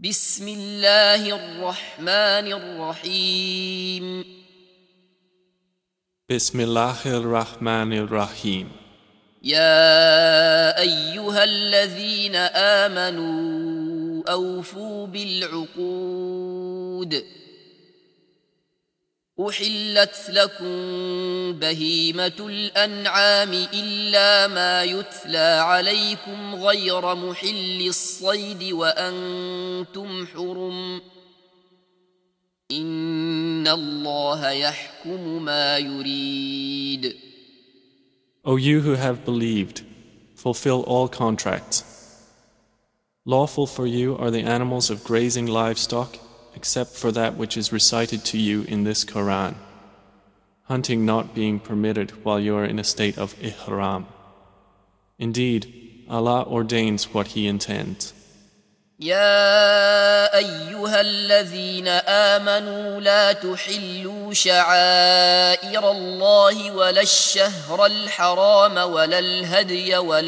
بسم الله الرحمن الرحيم Bismillahir Rahmanir Rahim. يا أيها الذين آمنوا أوفوا بالعقود أحلت لكم بهيمة الأنعام إلا ما يتلى عليكم غير محل الصيد وأنتم حرم إن الله يحكم ما يريد. O you who have believed, fulfill all contracts. Lawful for you are the animals of grazing livestock, except for that which is recited to you in this Quran, hunting not being permitted while you are in a state of ihram. Indeed, Allah ordains what He intends. يا أيها الذين آمنوا لا تحلوا شعائر الله ولا الشهر الحرام ولا الهدي ولا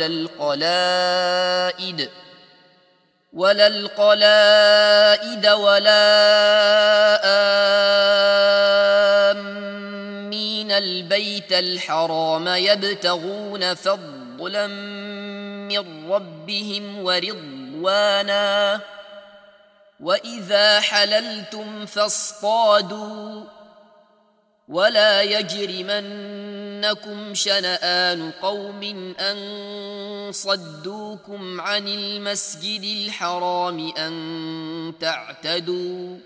القلائد ولا آمين البيت الحرام يبتغون فضلا من ربهم ورضوانا وإذا حللتم فاصطادوا ولا يجرمنكم شنآن قوم أن صدوكم عن المسجد الحرام أن تعتدوا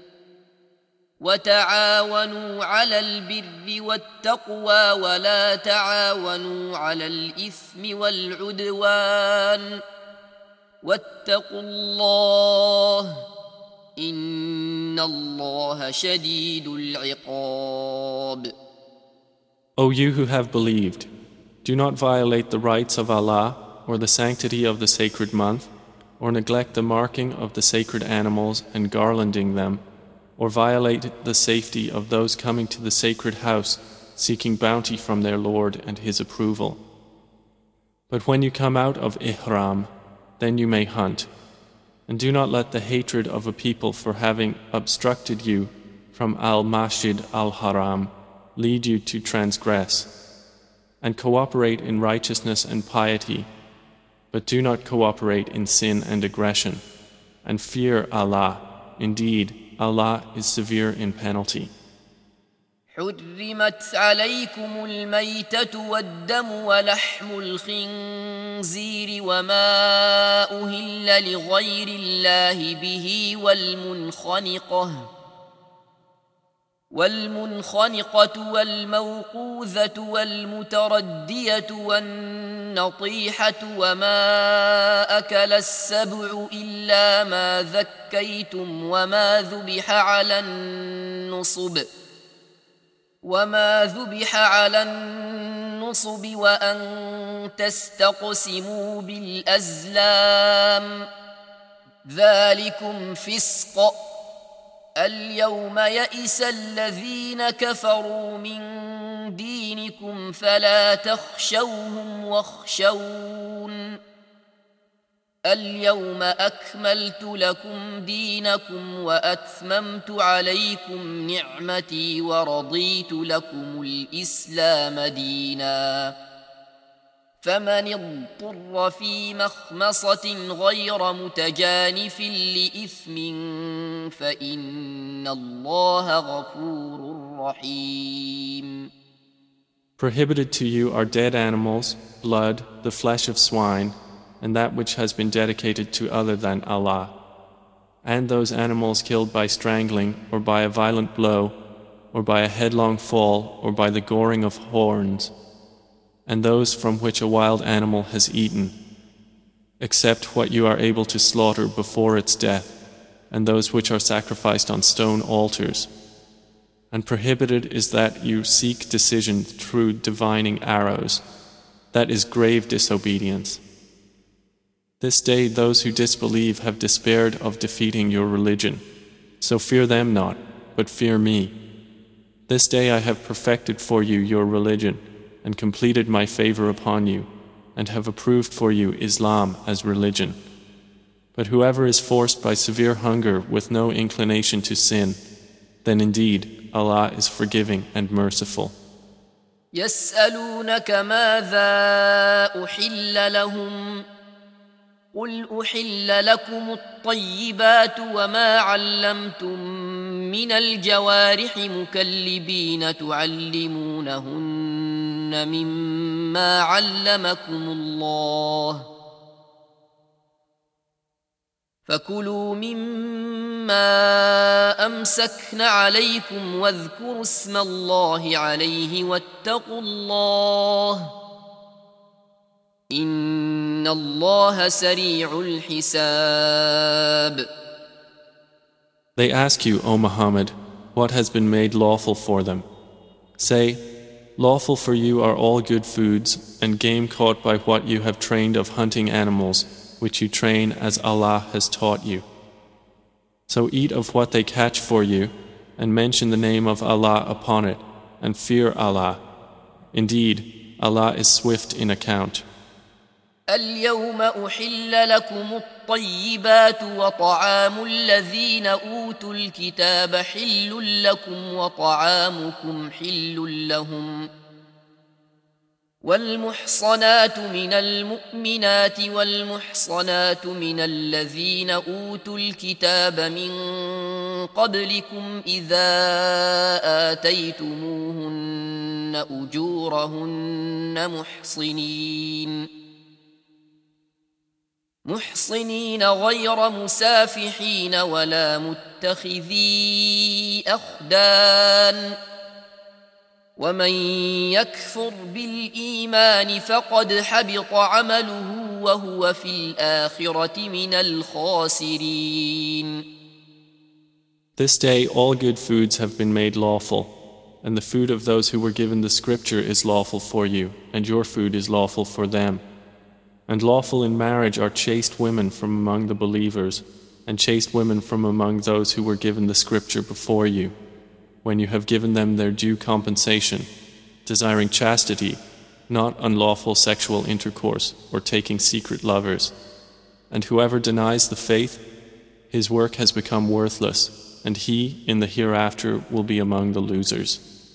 وتعاونوا على البر والتقوى ولا تعاونوا على الإثم والعدوان واتقوا الله إن الله شديد العقاب. O you who have believed, do not violate the rights of Allah or the sanctity of the sacred month, or neglect the marking of the sacred animals and garlanding them, or violate the safety of those coming to the sacred house seeking bounty from their Lord and His approval. But when you come out of ihram, then you may hunt. And do not let the hatred of a people for having obstructed you from al-Masjid al-Haram lead you to transgress. And cooperate in righteousness and piety, but do not cooperate in sin and aggression. And fear Allah. Indeed, Allah is severe in penalty. حرمت عليكم الميتة والدم ولحم الخنزير وما أهل لغير الله به والمنخنقة والموقوذة والمتردية والنطيحة وما أكل السبع إلا ما ذكيتم وما ذبح على النصب وأن تستقسموا بالأزلام ذلكم فسق. اليوم يئس الذين كفروا من دينكم فلا تخشوهم واخشون اليوم أكملت لكم دينكم وأتممت عليكم نعمتي ورضيت لكم الإسلام دينا فمن اضطر في مخمصة غير متجانف لإثم فإن الله غفور رحيم. Prohibited to you are dead animals, blood, the flesh of swine, and that which has been dedicated to other than Allah, and those animals killed by strangling, or by a violent blow, or by a headlong fall, or by the goring of horns, and those from which a wild animal has eaten, except what you are able to slaughter before its death, and those which are sacrificed on stone altars. And prohibited is that you seek decision through divining arrows. That is grave disobedience. This day those who disbelieve have despaired of defeating your religion. So fear them not, but fear me. This day I have perfected for you your religion, and completed my favor upon you, and have approved for you Islam as religion. But whoever is forced by severe hunger with no inclination to sin, then indeed Allah is forgiving and merciful. يسألونك ماذا أحل لهم قل أحل لكم الطيبات وما علمتم من الجوارح مكلبين تعلمونهن مما علمكم الله فكلوا مما أمسكن عليكم واذكروا اسم الله عليه واتقوا الله إن الله سريع الحساب. They ask you, O Muhammad, what has been made lawful for them. Say, lawful for you are all good foods and game caught by what you have trained of hunting animals, which you train as Allah has taught you. So eat of what they catch for you, and mention the name of Allah upon it, and fear Allah. Indeed, Allah is swift in account. اليوم أحل لكم الطيبات وطعام الذين أوتوا الكتاب حل لكم وطعامكم حل لهم والمحصنات من المؤمنات والمحصنات من الذين أوتوا الكتاب من قبلكم إذا آتيتموهن أجورهن محصنين غير مسافحين ولا متخذي أخدان ومن يكفر بالإيمان فقد حبط عمله وهو في الآخرة من الخاسرين. This day all good foods have been made lawful, and the food of those who were given the scripture is lawful for you, and your food is lawful for them. And lawful in marriage are chaste women from among the believers, and chaste women from among those who were given the scripture before you, when you have given them their due compensation, desiring chastity, not unlawful sexual intercourse or taking secret lovers. And whoever denies the faith, his work has become worthless, and he in the hereafter will be among the losers.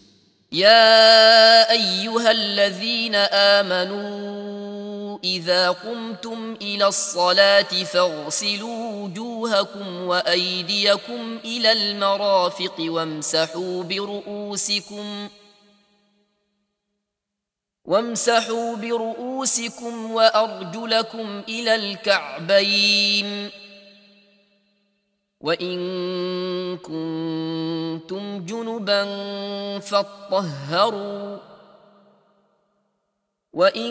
يا أيها الذين آمنوا إذا قمتم إلى الصلاة فاغسلوا وجوهكم وأيديكم إلى المرافق وامسحوا برؤوسكم وأرجلكم إلى الكعبين وإن كنتم جنبا فاطهروا وإن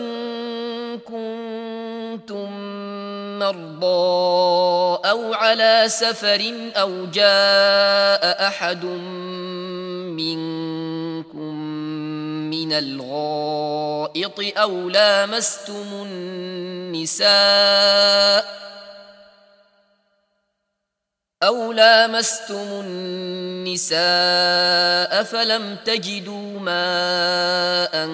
كنتم مرضى أو على سفر أو جاء أحد منكم من الغائط أو لامستم النساء فلم تجدوا ماء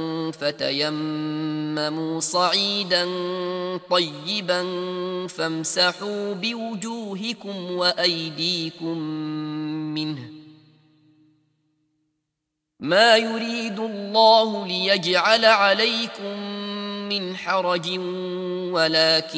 فتيمموا صعيدا طيبا فامسحوا بوجوهكم وأيديكم منه ما يريد الله ليجعل عليكم من حرج ولكن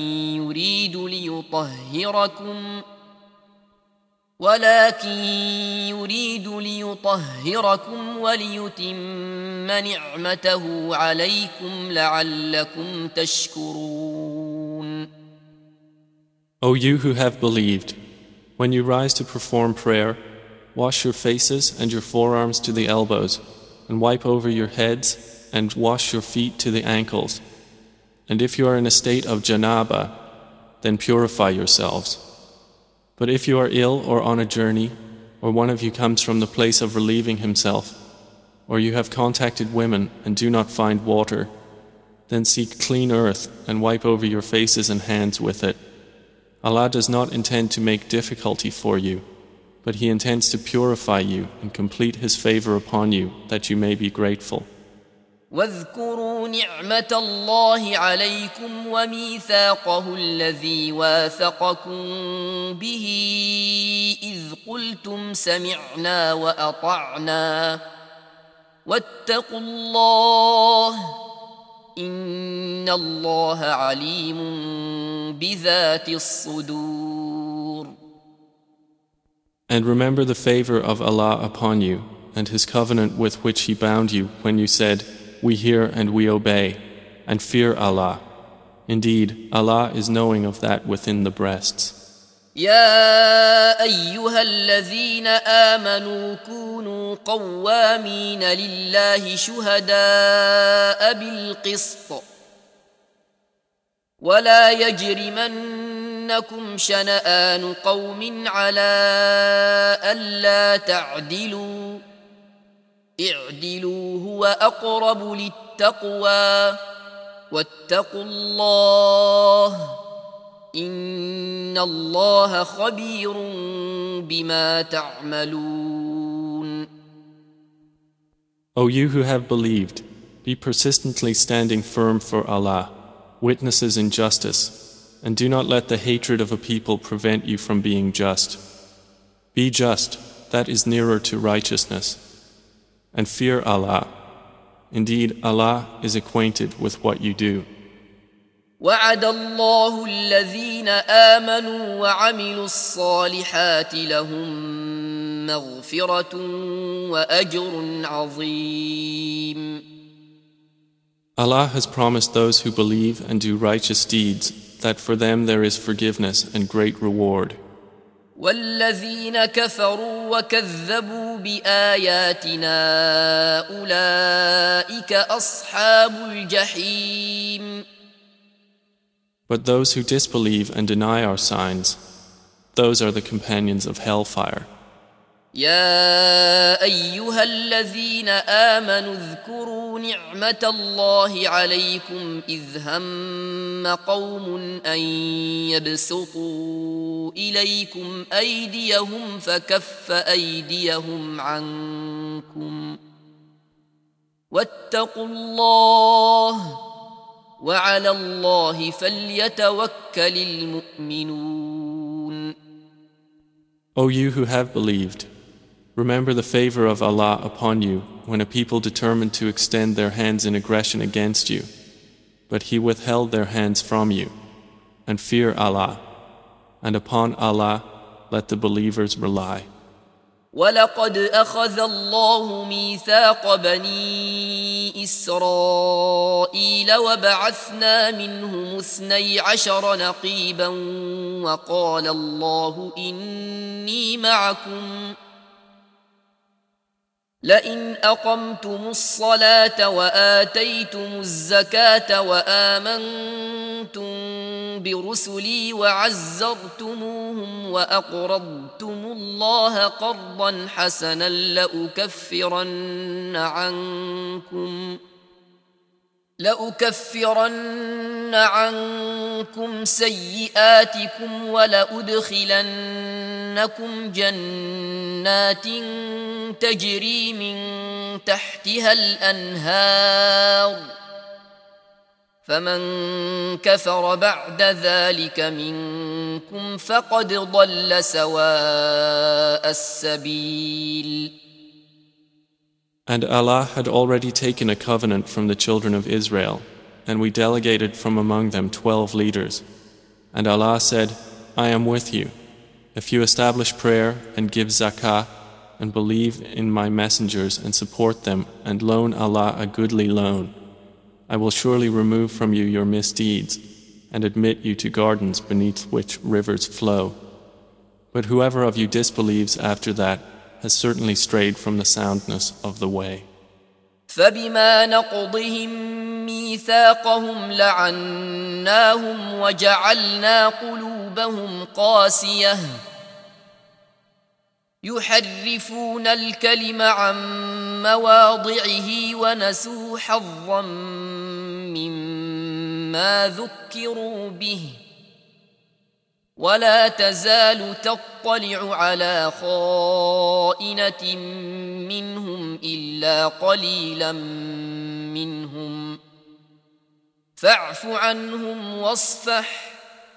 يريد ليطهركم وليتم نعمته عليكم لعلكم تشكرون. O you who have believed, when you rise to perform prayer, wash your faces and your forearms to the elbows, and wipe over your heads, and wash your feet to the ankles. And if you are in a state of janaba, then purify yourselves. But if you are ill or on a journey, or one of you comes from the place of relieving himself, or you have contacted women and do not find water, then seek clean earth and wipe over your faces and hands with it. Allah does not intend to make difficulty for you, but He intends to purify you and complete His favor upon you that you may be grateful. واذكروا نعمة الله عليكم وميثاقه الذي واثقكم به إذ قلتم سمعنا وأطعنا واتقوا الله إن الله عليم بذات الصدور. And remember the favor of Allah upon you and His covenant with which He bound you when you said, "We hear and we obey," and fear Allah. Indeed, Allah is knowing of that within the breasts. يا أيها الذين آمنوا كونوا قوامين لله شهداء بالقسط ولا يجرمنكم شنآن قوم على ألا تعدلوا اعدلوا هو أقرب للتقوى واتقوا الله إن الله خبير بما تعملون. O you who have believed, be persistently standing firm for Allah, witnesses in justice, and do not let the hatred of a people prevent you from being just. Be just, that is nearer to righteousness. And fear Allah. Indeed, Allah is acquainted with what you do. وعد الله الذين آمنوا وعملوا الصالحات لهم مغفرة وأجر عظيم. Allah has promised those who believe and do righteous deeds that for them there is forgiveness and great reward. والذين كفروا وكذبوا بآياتنا أولئك أصحاب الجحيم. But those who disbelieve and deny our signs, those are the companions of hellfire. يا أيها الذين آمنوا اذكروا نعمة الله عليكم إذ هم قوم أن يبسطوا إليكم أيديهم فكف أيديهم عنكم واتقوا الله وعلى الله فليتوكل المؤمنون. O you who have believed, remember the favor of Allah upon you when a people determined to extend their hands in aggression against you, but He withheld their hands from you, and fear Allah, and upon Allah let the believers rely. ولقد أخذ الله ميثاق بني إسرائيل وبعثنا منهم 12 نقيبا وقال الله إني معكم لئن أقمتم الصلاة وآتيتم الزكاة وآمنتم برسلي وعزرتموهم وأقرضتم الله قرضا حسنا لأكفرن عنكم سيئاتكم ولأدخلنكم جنات تجري من تحتها الأنهار فمن كفر بعد ذلك منكم فقد ضل سواء السبيل. And Allah had already taken a covenant from the children of Israel, and we delegated from among them 12 leaders. And Allah said, I am with you. If you establish prayer and give zakah, and believe in my messengers and support them, and loan Allah a goodly loan, I will surely remove from you your misdeeds, and admit you to gardens beneath which rivers flow. But whoever of you disbelieves after that, has certainly strayed from the soundness of the way. فبما نقضهم ميثاقهم لعناهم وجعلنا قلوبهم قاسية يحرفون الكلم عن مواضعه ونسوا حظا مما ذكروا به ولا تزال تطلع على خائنة منهم إلا قليلا منهم فاعف عنهم واصفح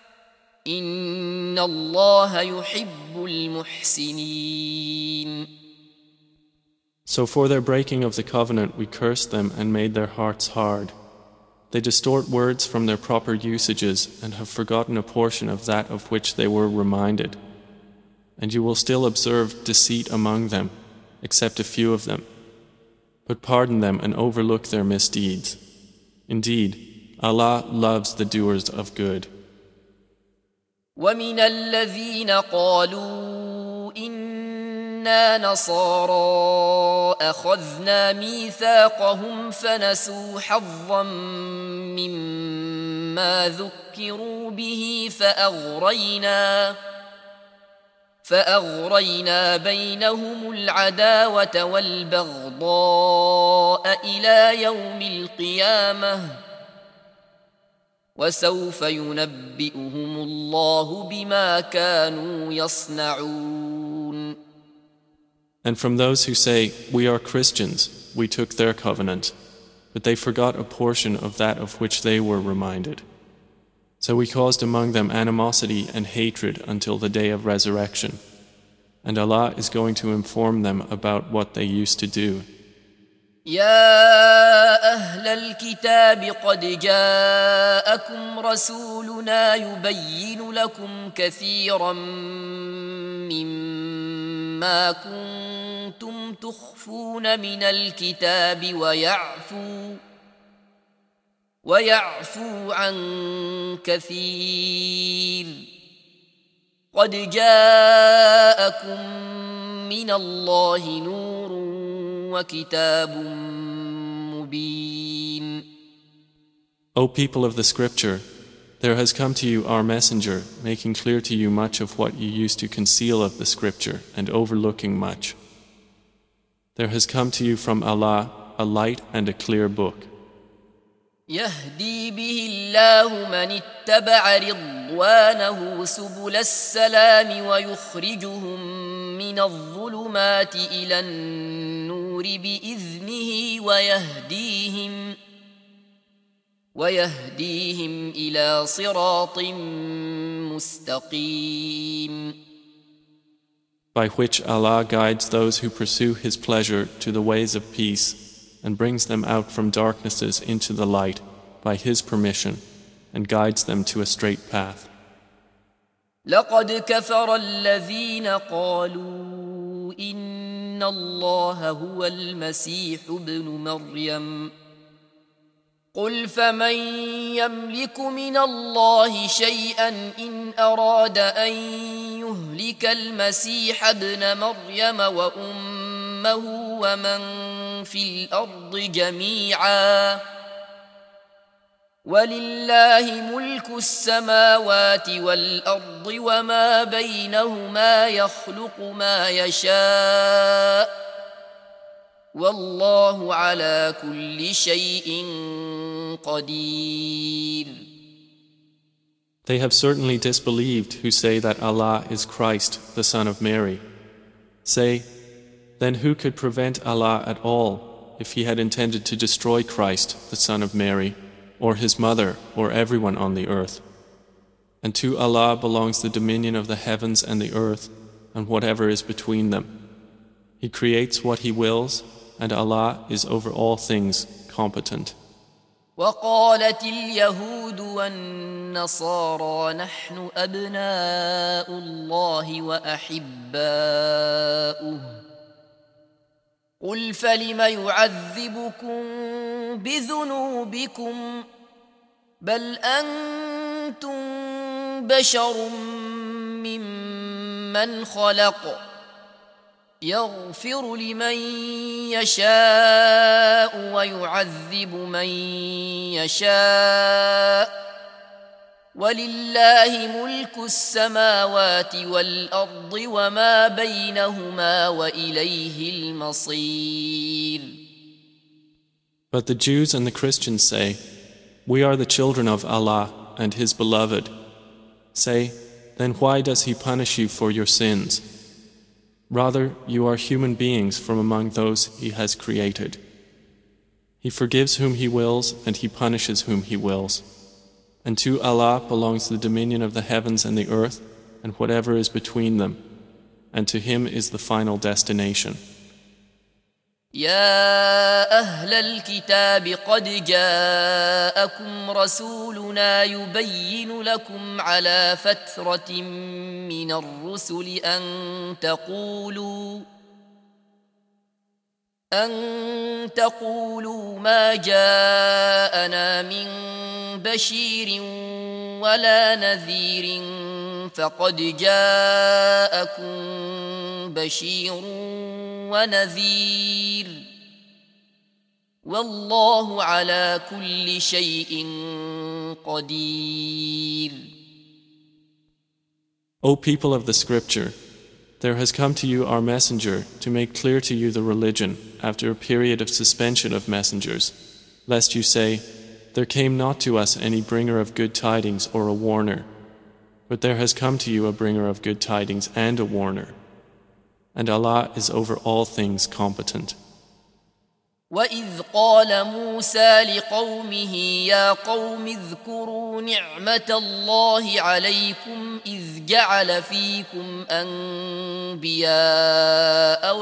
إن الله يحب المحسنين. So for their breaking of the covenant we cursed them and made their hearts hard. They distort words from their proper usages and have forgotten a portion of that of which they were reminded. And you will still observe deceit among them, except a few of them. But pardon them and overlook their misdeeds. Indeed, Allah loves the doers of good. ومن الذين قالوا إنا نصارى أخذنا ميثاقهم فنسوا حظا مما ذكروا به فأغرينا بينهم العداوة والبغضاء إلى يوم القيامة وسوف ينبئهم الله بما كانوا يصنعون. And from those who say, "We are Christians," we took their covenant, but they forgot a portion of that of which they were reminded. So we caused among them animosity and hatred until the day of resurrection, and Allah is going to inform them about what they used to do. يا أهل الكتاب قد جاءكم رسولنا يبين لكم كثيرا مما كنتم تخفون من الكتاب ويعفو عن كثير قد جاءكم من الله نور وكتاب مبين. O people of the scripture, there has come to you our messenger, making clear to you much of what you used to conceal of the scripture and overlooking much. There has come to you from Allah a light and a clear book. يهدي به الله من اتبع رضوانه سبل السلام ويخرجهم من الظلمات إلى النور بإذنه ويهديهم إلى صراط مستقيم. By which Allah guides those who pursue His pleasure to the ways of peace and brings them out from darknesses into the light by His permission and guides them to a straight path. لقد كفر الذين قالوا إن الله هو المسيح ابن مريم قل فمن يملك من الله شيئا إن أراد أن يهلك المسيح ابن مريم وأمه ومن في الأرض جميعا ولله ملك السماوات والأرض وما بينهما يخلق ما يشاء والله على كل شيء قدير. They have certainly disbelieved who say that Allah is Christ, the Son of Mary. Say, then who could prevent Allah at all if He had intended to destroy Christ, the Son of Mary, or His mother, or everyone on the earth? And to Allah belongs the dominion of the heavens and the earth, and whatever is between them. He creates what He wills, and Allah is over all things competent. وقالت اليهود والنصارى نحن أبناء الله وأحباؤه قل فلم يعذبكم بذنوبكم بل أنتم بشر ممن خلق يغفر لمن يشاء ويعذب من يشاء ولله ملك السماوات والأرض وما بينهما وإليه المصير. But the Jews and the Christians say, "We are the children of Allah and His beloved." Say, then why does he punish you for your sins? Rather, you are human beings from among those he has created. He forgives whom he wills, and he punishes whom he wills. And to Allah belongs the dominion of the heavens and the earth, and whatever is between them, and to him is the final destination. يا أهل الكتاب قد جاءكم رسولنا يبين لكم على فترة من الرسل أن تقولوا ما جاءنا من بشير ولا نذير فقد جاءكم بشير ونذير والله على كل شيء قدير. O people of the scripture, there has come to you our messenger to make clear to you the religion after a period of suspension of messengers, lest you say, there came not to us any bringer of good tidings or a warner, but there has come to you a bringer of good tidings and a warner, and Allah is over all things competent. وَإِذْ قَالَ مُوسَى لِقَوْمِهِ يَا قَوْمِ اذْكُرُوا نِعْمَةَ اللَّهِ عَلَيْكُمْ إِذْ جَعَلَ فِيكُمْ أَنْبِيَاءَ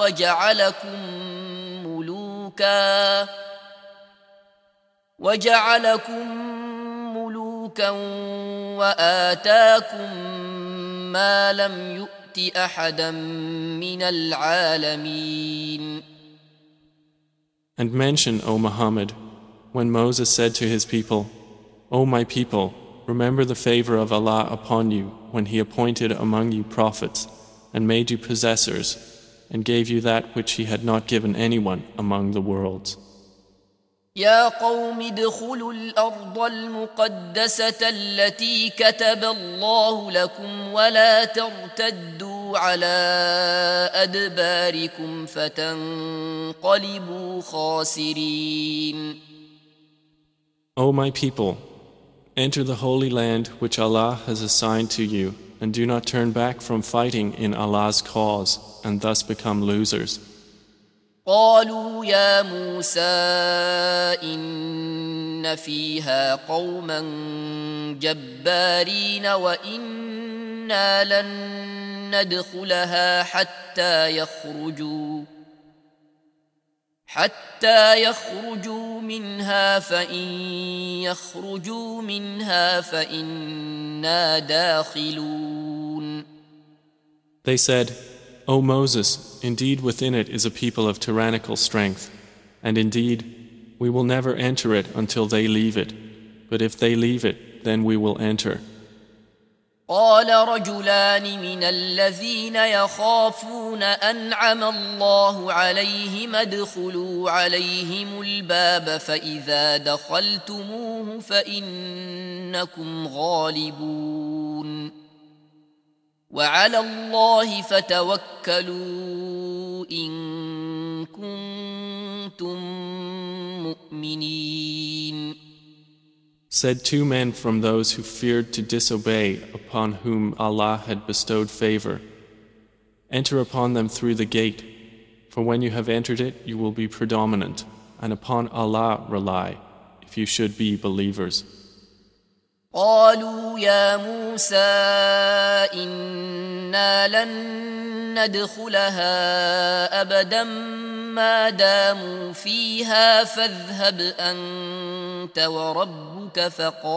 وَجَعَلَكُمْ مُلُوكًا وَآتَاكُمْ مَا لَمْ يُؤْتِ أَحَدًا مِنَ الْعَالَمِينَ. And mention, O Muhammad, when Moses said to his people, O my people, remember the favor of Allah upon you when He appointed among you prophets and made you possessors and gave you that which He had not given anyone among the worlds. يا قوم ادخلوا الأرض المقدسة التي كتب الله لكم ولا ترتدوا على أدباركم فتنقلبوا خاسرين. O my people, enter the holy land which Allah has assigned to you, and do not turn back from fighting in Allah's cause and thus become losers. قالوا يا موسى إن فيها قوما جبارين وإنا لن ندخلها حتى يخرجوا منها فإن يخرجوا منها فإنا داخلون. They said, O Moses, indeed within it is a people of tyrannical strength, and indeed we will never enter it until they leave it, but if they leave it, then we will enter. قال رجلان من الذين يخافون أنعم الله عليهم ادخلوا عليهم الباب فإذا دخلتموه فإنكم غالبون وعلى الله فتوكلوا إن كنتم مؤمنين. Said two men from those who feared to disobey, upon whom Allah had bestowed favor, enter upon them through the gate, for when you have entered it you will be predominant, and upon Allah rely, if you should be believers. قالوا يا موسى إنا لن ندخلها أبدا ما داموا فيها فاذهب أنت وربك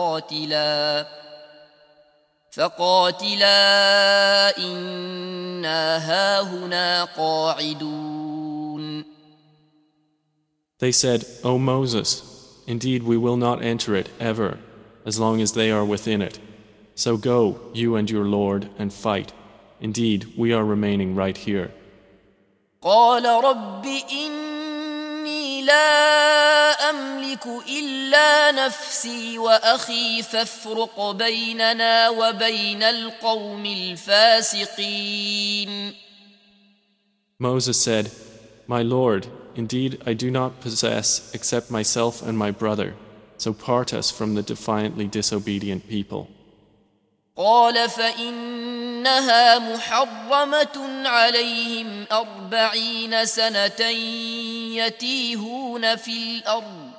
فقاتلا إنا هاهنا قاعدون. They said, O Moses, indeed we will not enter it ever, as long as they are within it. So go, you and your Lord, and fight. Indeed, we are remaining right here. قال رب إني لا أملك إلا نفسي وأخي فافرق بيننا وبين القوم الفاسقين. Moses said, My Lord, indeed I do not possess except myself and my brother, so part us from the defiantly disobedient people. قال فإنها محرمة عليهم 40 سنة يتيهون في الأرض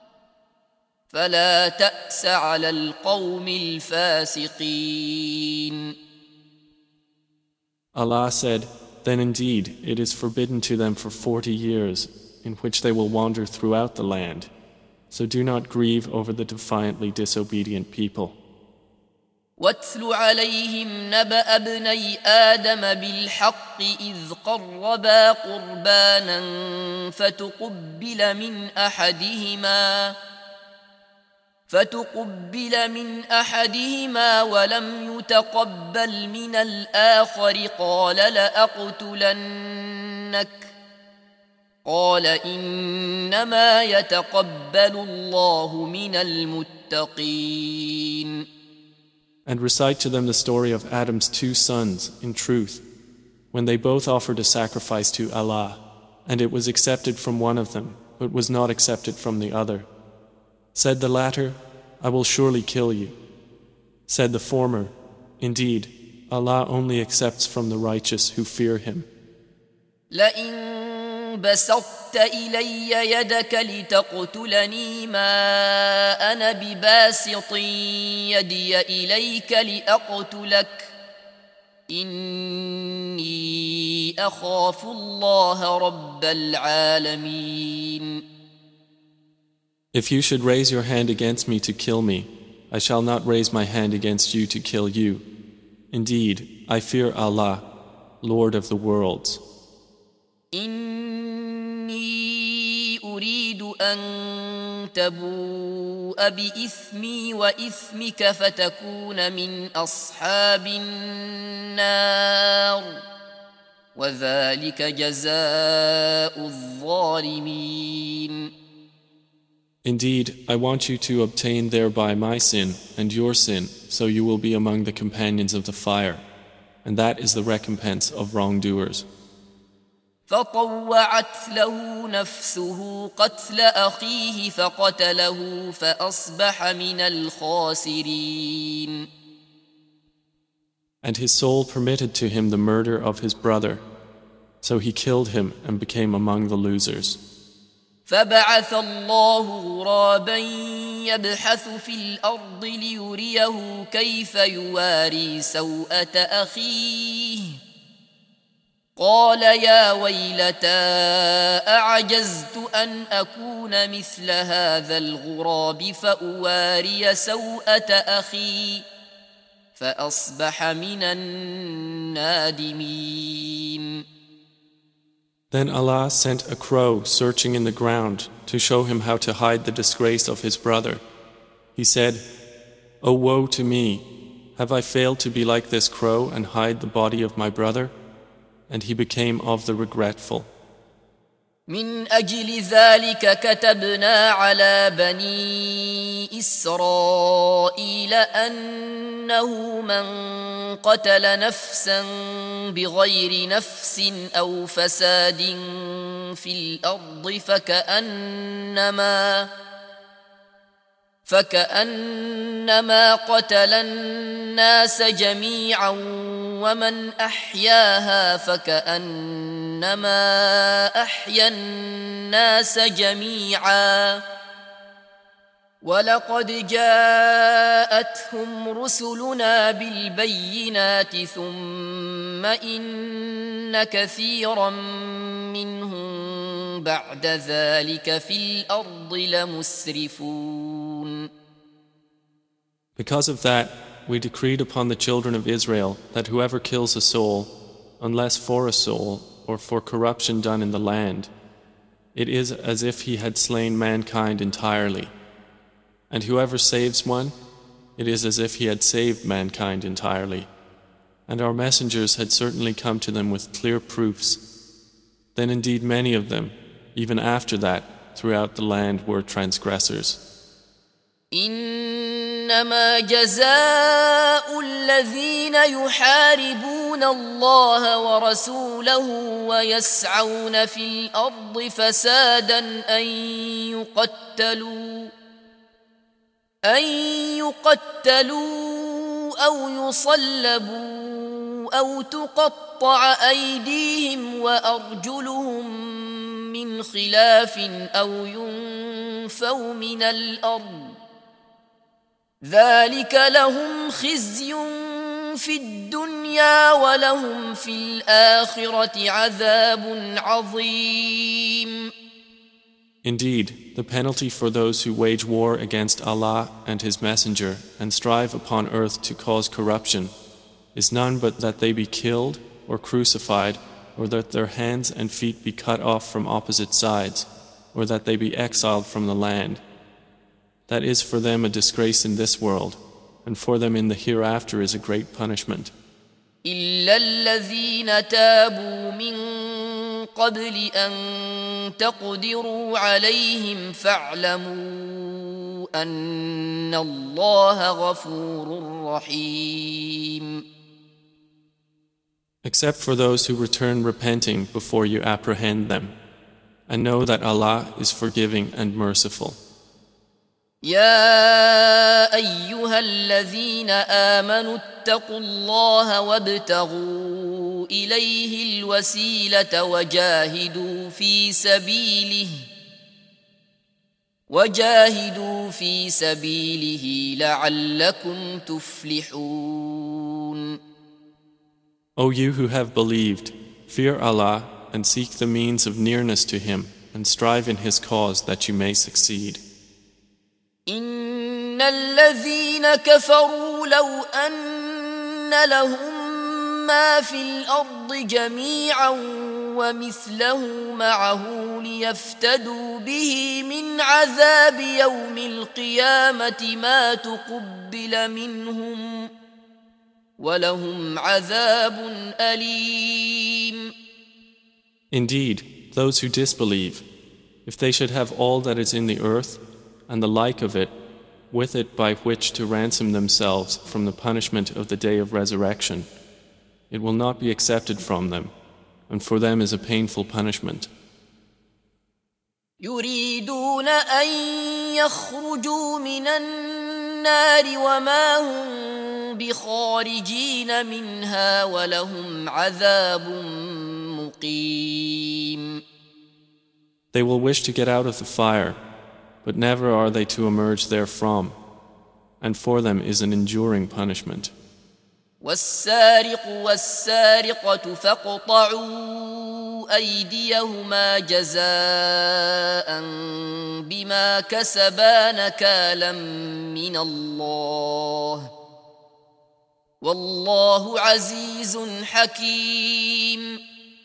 فلا تأس على القوم الفاسقين. Allah said, Then indeed it is forbidden to them for 40 years, in which they will wander throughout the land. So do not grieve over the defiantly disobedient people. واتل عليهم نبأ ابني آدم بالحق إذ قربا قربانا فتقبل من أحدهما ولم يتقبل من الآخر قال لأقتلنك قال إنما يتقبل الله من المتقين. And recite to them the story of Adam's 2 sons in truth, when they both offered a sacrifice to Allah, and it was accepted from one of them, but was not accepted from the other. Said the latter, I will surely kill you. Said the former, Indeed, Allah only accepts from the righteous who fear Him. لئن بسطت إلي يدك لتقتلني ما أنا بباسط يدي إليك لأقتلك إني أخاف الله رب العالمين. If you should raise your hand against me to kill me, I shall not raise my hand against you to kill you. Indeed, I fear Allah, Lord of the worlds. إني أريد أن تبوء بإثمي وإثمك فتكون من أصحاب النار وذلك جزاء الظالمين. Indeed, I want you to obtain thereby my sin and your sin, so you will be among the companions of the fire, and that is the recompense of wrongdoers. فطوعت له نفسه قتل أخيه فقتله فأصبح من الخاسرين. And his soul permitted to him the murder of his brother, so he killed him and became among the losers. فبعث الله غرابا يبحث في الأرض ليريه كيف يواري سوءة أخيه قال يا ويلتى أعجزت أن أكون مثل هذا الغراب فأواري سوءة أخي فأصبح من النادمين. Then Allah sent a crow searching in the ground to show him how to hide the disgrace of his brother. He said, "O woe to me! Have I failed to be like this crow and hide the body of my brother?" And he became of the regretful. من أجل ذلك كتبنا على بني إسرائيل أنه من قتل نفسا بغير نفس أو فساد في الأرض فكأنما قتل الناس جميعا ومن أحياها فكأنما أحيا الناس جميعا ولقد جاءتهم رسلنا بالبينات ثم إن كثيرا منهم بعد ذلك في الأرض لمسرفون. Because of that, we decreed upon the children of Israel that whoever kills a soul, unless for a soul or for corruption done in the land, it is as if he had slain mankind entirely. And whoever saves one, it is as if he had saved mankind entirely. And our messengers had certainly come to them with clear proofs. Then indeed many of them, even after that, throughout the land were transgressors. إنما جزاء الذين يحاربون الله ورسوله ويسعون في الأرض فسادا أن يقتلوا أو يصلبوا أو تقطع أيديهم وأرجلهم من خلاف أو ينفوا من الأرض ذلك لهم خزي في الدنيا ولهم في الآخرة عذاب عظيم. Indeed, the penalty for those who wage war against Allah and His Messenger and strive upon earth to cause corruption is none but that they be killed or crucified, or that their hands and feet be cut off from opposite sides, or that they be exiled from the land. That is for them a disgrace in this world, and for them in the hereafter is a great punishment. إلا الذين تابوا من قبل أن تقدروا عليهم فاعلموا أن الله غفور رحيم. Except for those who return repenting before you apprehend them, and know that Allah is forgiving and merciful. يا أيها الذين آمنوا اتقوا الله وابتغوا إليه الوسيلة وجاهدوا في سبيله لعلكم تفلحون. O you who have believed, fear Allah and seek the means of nearness to Him and strive in His cause that you may succeed. إن الذين كفروا لو أن لهم ما في الأرض جميعا ومثله معه ليفتدوا به من عذاب يوم القيامة ما تقبل منهم ولهم عذاب أليم. Indeed, those who disbelieve, if they should have all that is in the earth and the like of it, with it by which to ransom themselves from the punishment of the day of resurrection, it will not be accepted from them, and for them is a painful punishment. يريدون أن يخرجوا من النار وما هم بخارجين منها ولهم عذاب مقيم. They will wish to get out of the fire, but never are they to emerge therefrom, and for them is an enduring punishment. والسارق والسارقة فاقطعوا أيديهما جزاء بما كسبا نكالا من الله والله عزيز حكيم.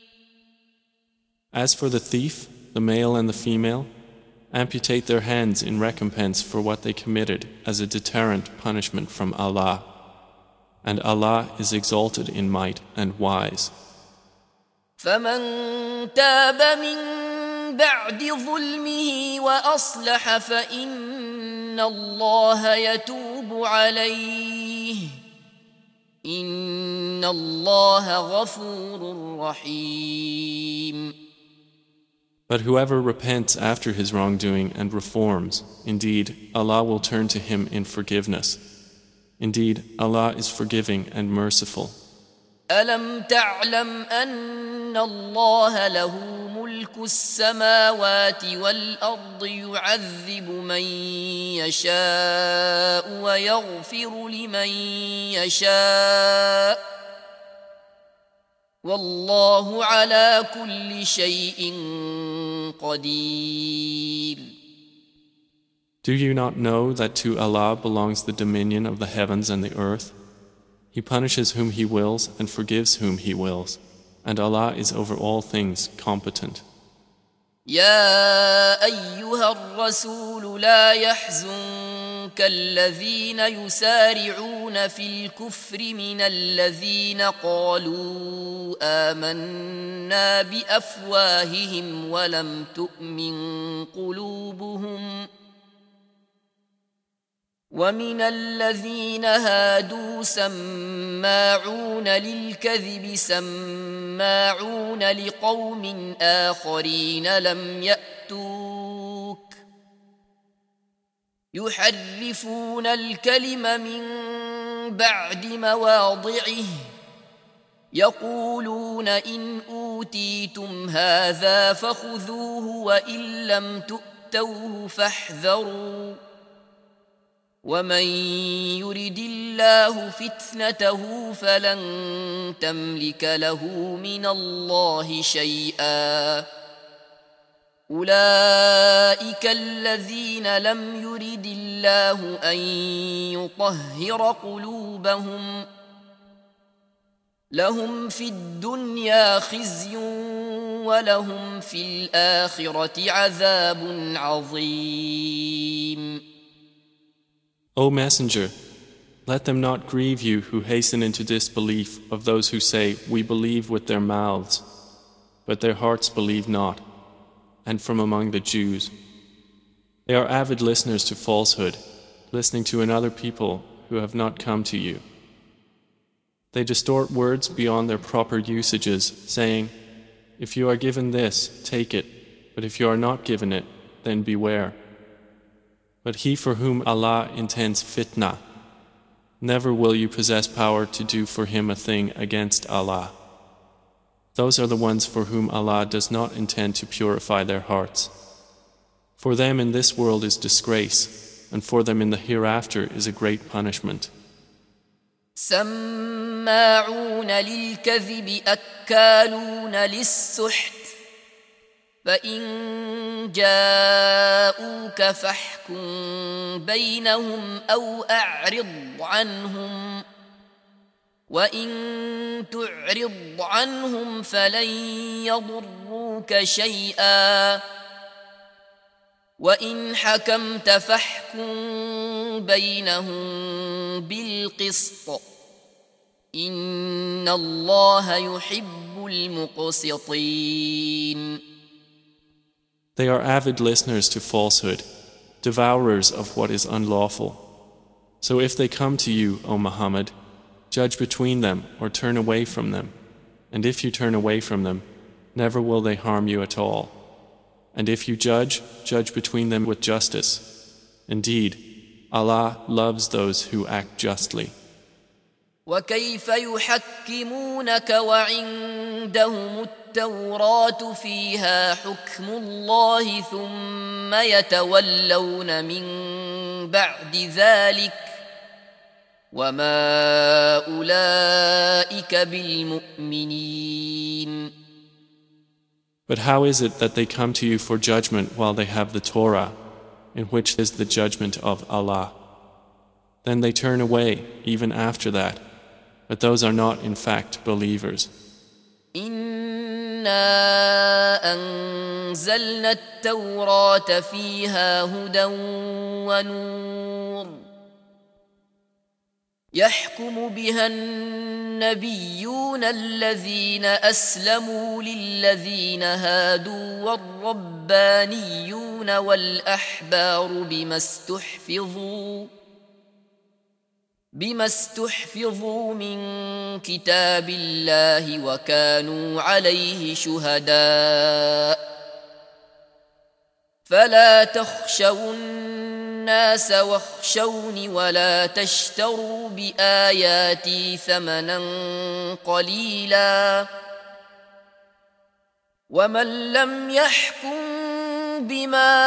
As for the thief, the male and the female, amputate their hands in recompense for what they committed as a deterrent punishment from Allah. And Allah is exalted in might and wise. فمن تاب من بعد ظلمه وأصلح فإن الله يتوب عليه إن الله غفور رحيم. But whoever repents after his wrongdoing and reforms, indeed, Allah will turn to him in forgiveness. Indeed, Allah is forgiving and merciful. ألم تعلم أن الله له ملك السماوات والأرض يعذب من يشاء ويغفر لمن يشاء والله على كل شيء قدير. Do you not know that to Allah belongs the dominion of the heavens and the earth? He punishes whom He wills and forgives whom He wills, and Allah is over all things competent. يا أيها الرسول لا يحزنك الذين يسارعون في الكفر من الذين قالوا آمنا بأفواههم ولم تؤمن قلوبهم ومن الذين هادوا سماعون للكذب سماعون لقوم آخرين لم يأتوك يحرفون الكلم من بعد مواضعه يقولون إن أوتيتم هذا فخذوه وإن لم تؤتوه فاحذروا ومن يرد الله فتنته فلن تملك له من الله شيئا أولئك الذين لم يرد الله أن يطهر قلوبهم لهم في الدنيا خزي ولهم في الآخرة عذاب عظيم. O Messenger, let them not grieve you who hasten into disbelief of those who say, "We believe with their mouths," but their hearts believe not, and from among the Jews. They are avid listeners to falsehood, listening to another people who have not come to you. They distort words beyond their proper usages, saying, "If you are given this, take it, but if you are not given it, then beware." But he for whom Allah intends fitna, never will you possess power to do for him a thing against Allah. Those are the ones for whom Allah does not intend to purify their hearts. For them in this world is disgrace, and for them in the hereafter is a great punishment. سماعون للكذب أكالون للسحت فإن جاءوك فاحكم بينهم أو أعرض عنهم وإن تعرض عنهم فلن يضروك شيئا وإن حكمت فاحكم بينهم بالقسط إن الله يحب المقسطين. They are avid listeners to falsehood, devourers of what is unlawful. So if they come to you, O Muhammad, judge between them or turn away from them. And if you turn away from them, never will they harm you at all. And if you judge, judge between them with justice. Indeed, Allah loves those who act justly. وكيف يحكمونك وعندهم التوراة فيها حكم الله ثم يتولون من بعد ذلك وما أولئك بالمؤمنين. But how is it that they come to you for judgment while they have the Torah, in which is the judgment of Allah? Then they turn away even after that, but those are not in fact believers. إنا أنزلنا التوراة فيها هدى ونور يحكم بها النبيون الذين أسلموا للذين هادوا والربانيون والأحبار بما استحفظوا من كتاب الله وكانوا عليه شهداء فلا تخشوا الناس واخشوني ولا تشتروا بآياتي ثمنا قليلا ومن لم يحكم بما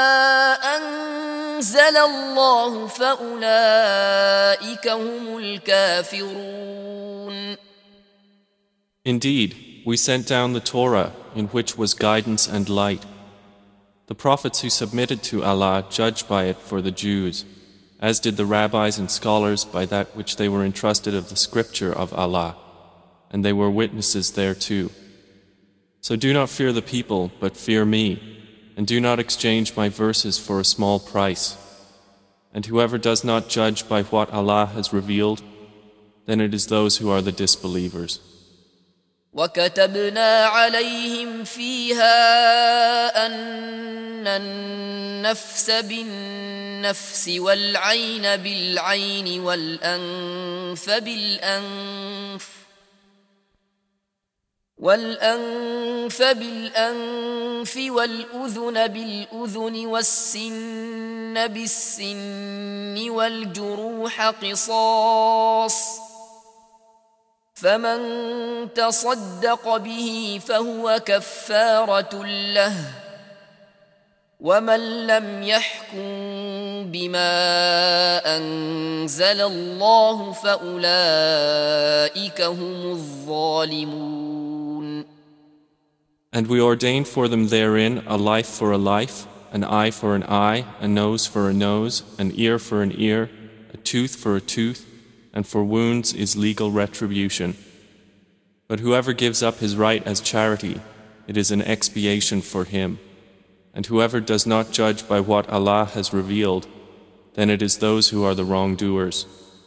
أنزل الله فأولئك هم الكافرون. Indeed, we sent down the Torah in which was guidance and light. The prophets who submitted to Allah judged by it for the Jews, as did the rabbis and scholars by that which they were entrusted of the scripture of Allah, and they were witnesses thereto. So do not fear the people, but fear me, and do not exchange my verses for a small price. And whoever does not judge by what Allah has revealed, then it is those who are the disbelievers. وكتبنا عليهم فيها أن النفس بالنفس والعين بالعين والأنف بالأنف والأنف بالأنف والأذن بالأذن والسن بالسن والجروح قصاص فمن تصدق به فهو كفارة له ومن لم يحكم بما أنزل الله فأولئك هم الظالمون. And we ordained for them therein a life for a life, an eye for an eye, a nose for a nose, an ear for an ear, a tooth for a tooth, and for wounds is legal retribution. But whoever gives up his right as charity, it is an expiation for him. And whoever does not judge by what Allah has revealed, then it is those who are the wrongdoers.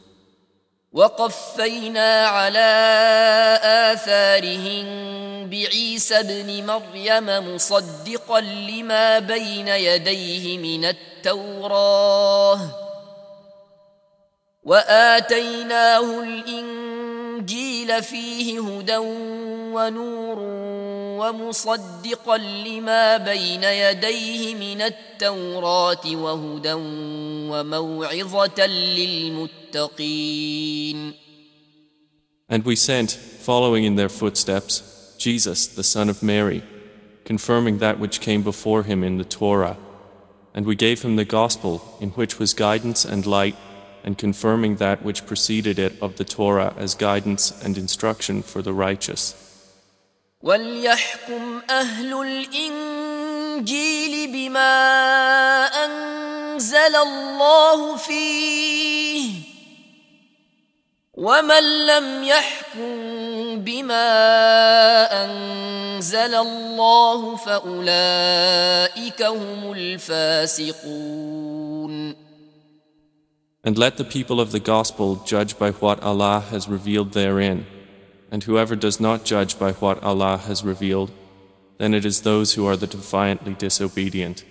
وقفينا على آثارهم بعيسى ابن مريم مصدقا لما بين يديه من التوراة وآتيناه الإنجيل فيه هدى ونور ومصدقا لما بين يديه من التوراة وهدى وموعظة للمتقين. And we sent, following in their footsteps, Jesus, the son of Mary, confirming that which came before him in the Torah. And we gave him the gospel, in which was guidance and light, and confirming that which preceded it of the Torah as guidance and instruction for the righteous. وَلْيَحْكُمْ أَهْلُ الْإِنْجِيلِ بِمَا أَنزَلَ اللَّهُ فِيهِ وَمَنْ لَمْ يَحْكُمْ بِمَا أَنزَلَ اللَّهُ فَأُولَئِكَ هُمُ الْفَاسِقُونَ. And let the people of the gospel judge by what Allah has revealed therein. And whoever does not judge by what Allah has revealed, then it is those who are the defiantly disobedient.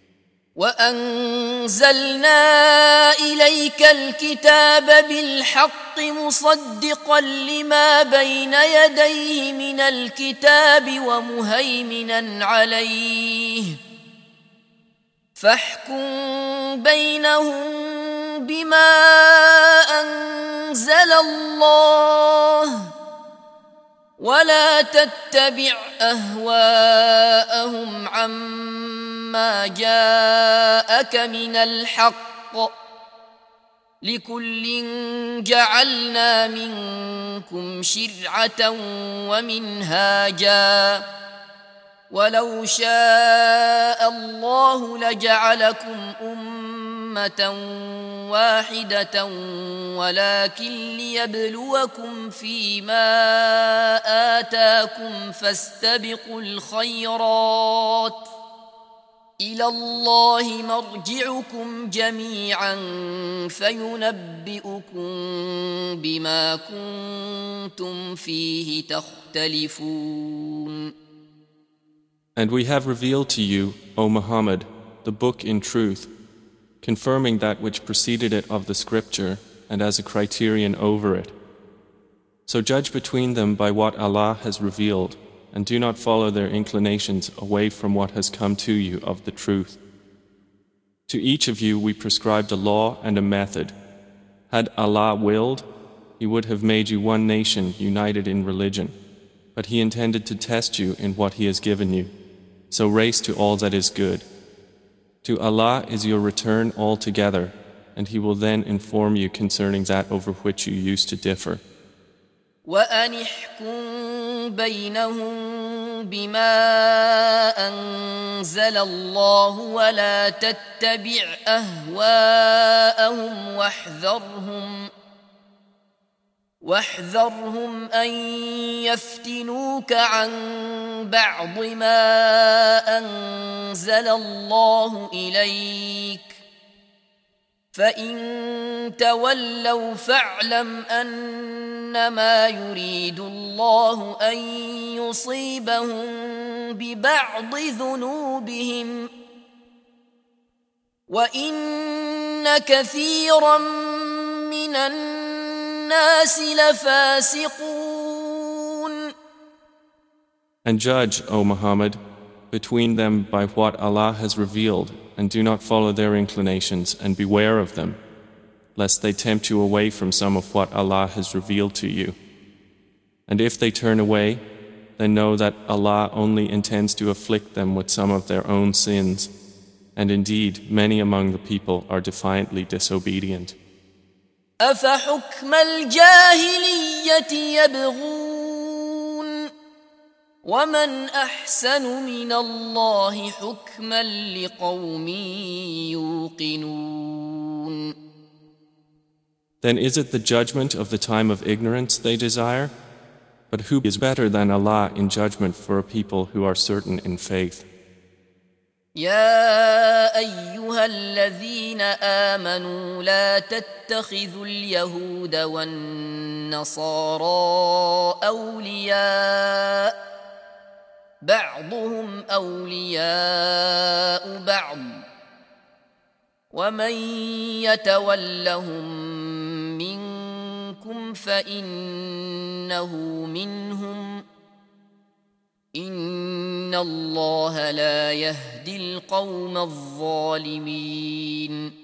وَأَنزَلْنَا إِلَيْكَ الْكِتَابَ بِالْحَقِّ مُصَدِّقًا لِمَا بَيْنَ يَدَيْهِ مِنَ الْكِتَابِ وَمُهَيْمِنًا عَلَيْهِ فَاحْكُم بَيْنَهُم بِمَا أَنزَلَ اللَّهُ ولا تتبع أهواءهم عما جاءك من الحق لكل جعلنا منكم شرعة ومنهاجا ولو شاء الله لجعلكم أمة واحدة ولكن ليبلوكم فيما آتاكم فاستبقوا الخيرات إلى الله مرجعكم جميعا فينبئكم بما كنتم فيه تختلفون. And we have revealed to you, O Muhammad, the book in truth, confirming that which preceded it of the scripture and as a criterion over it. So judge between them by what Allah has revealed, and do not follow their inclinations away from what has come to you of the truth. To each of you we prescribed a law and a method. Had Allah willed, He would have made you one nation united in religion, but He intended to test you in what He has given you. So race to all that is good. To Allah is your return altogether, and He will then inform you concerning that over which you used to differ. وَأَنِ احْكُم بَيْنَهُم بِمَا أَنزَلَ اللَّهُ وَلَا تَتَّبِعْ أَهْوَاءَهُمْ واحذرهم أن يفتنوك عن بعض ما أنزل الله إليك فإن تولوا فاعلم أنما يريد الله أن يصيبهم ببعض ذنوبهم وإن كثيرا من الناس لفاسقون. And judge, O Muhammad, between them by what Allah has revealed, and do not follow their inclinations, and beware of them, lest they tempt you away from some of what Allah has revealed to you. And if they turn away, then know that Allah only intends to afflict them with some of their own sins, and indeed many among the people are defiantly disobedient. أفحكم الجاهلية يبغون ومن أحسن من الله حكما لقوم يوقنون. Then is it the judgment of the time of ignorance they desire? But who is better than Allah in judgment for a people who are certain in faith? يا أيها الذين آمنوا لا تتخذوا اليهود والنصارى أولياء بعضهم أولياء بعض ومن يتولهم منكم فإنه منهم إن الله لا يهدي القوم الظالمين.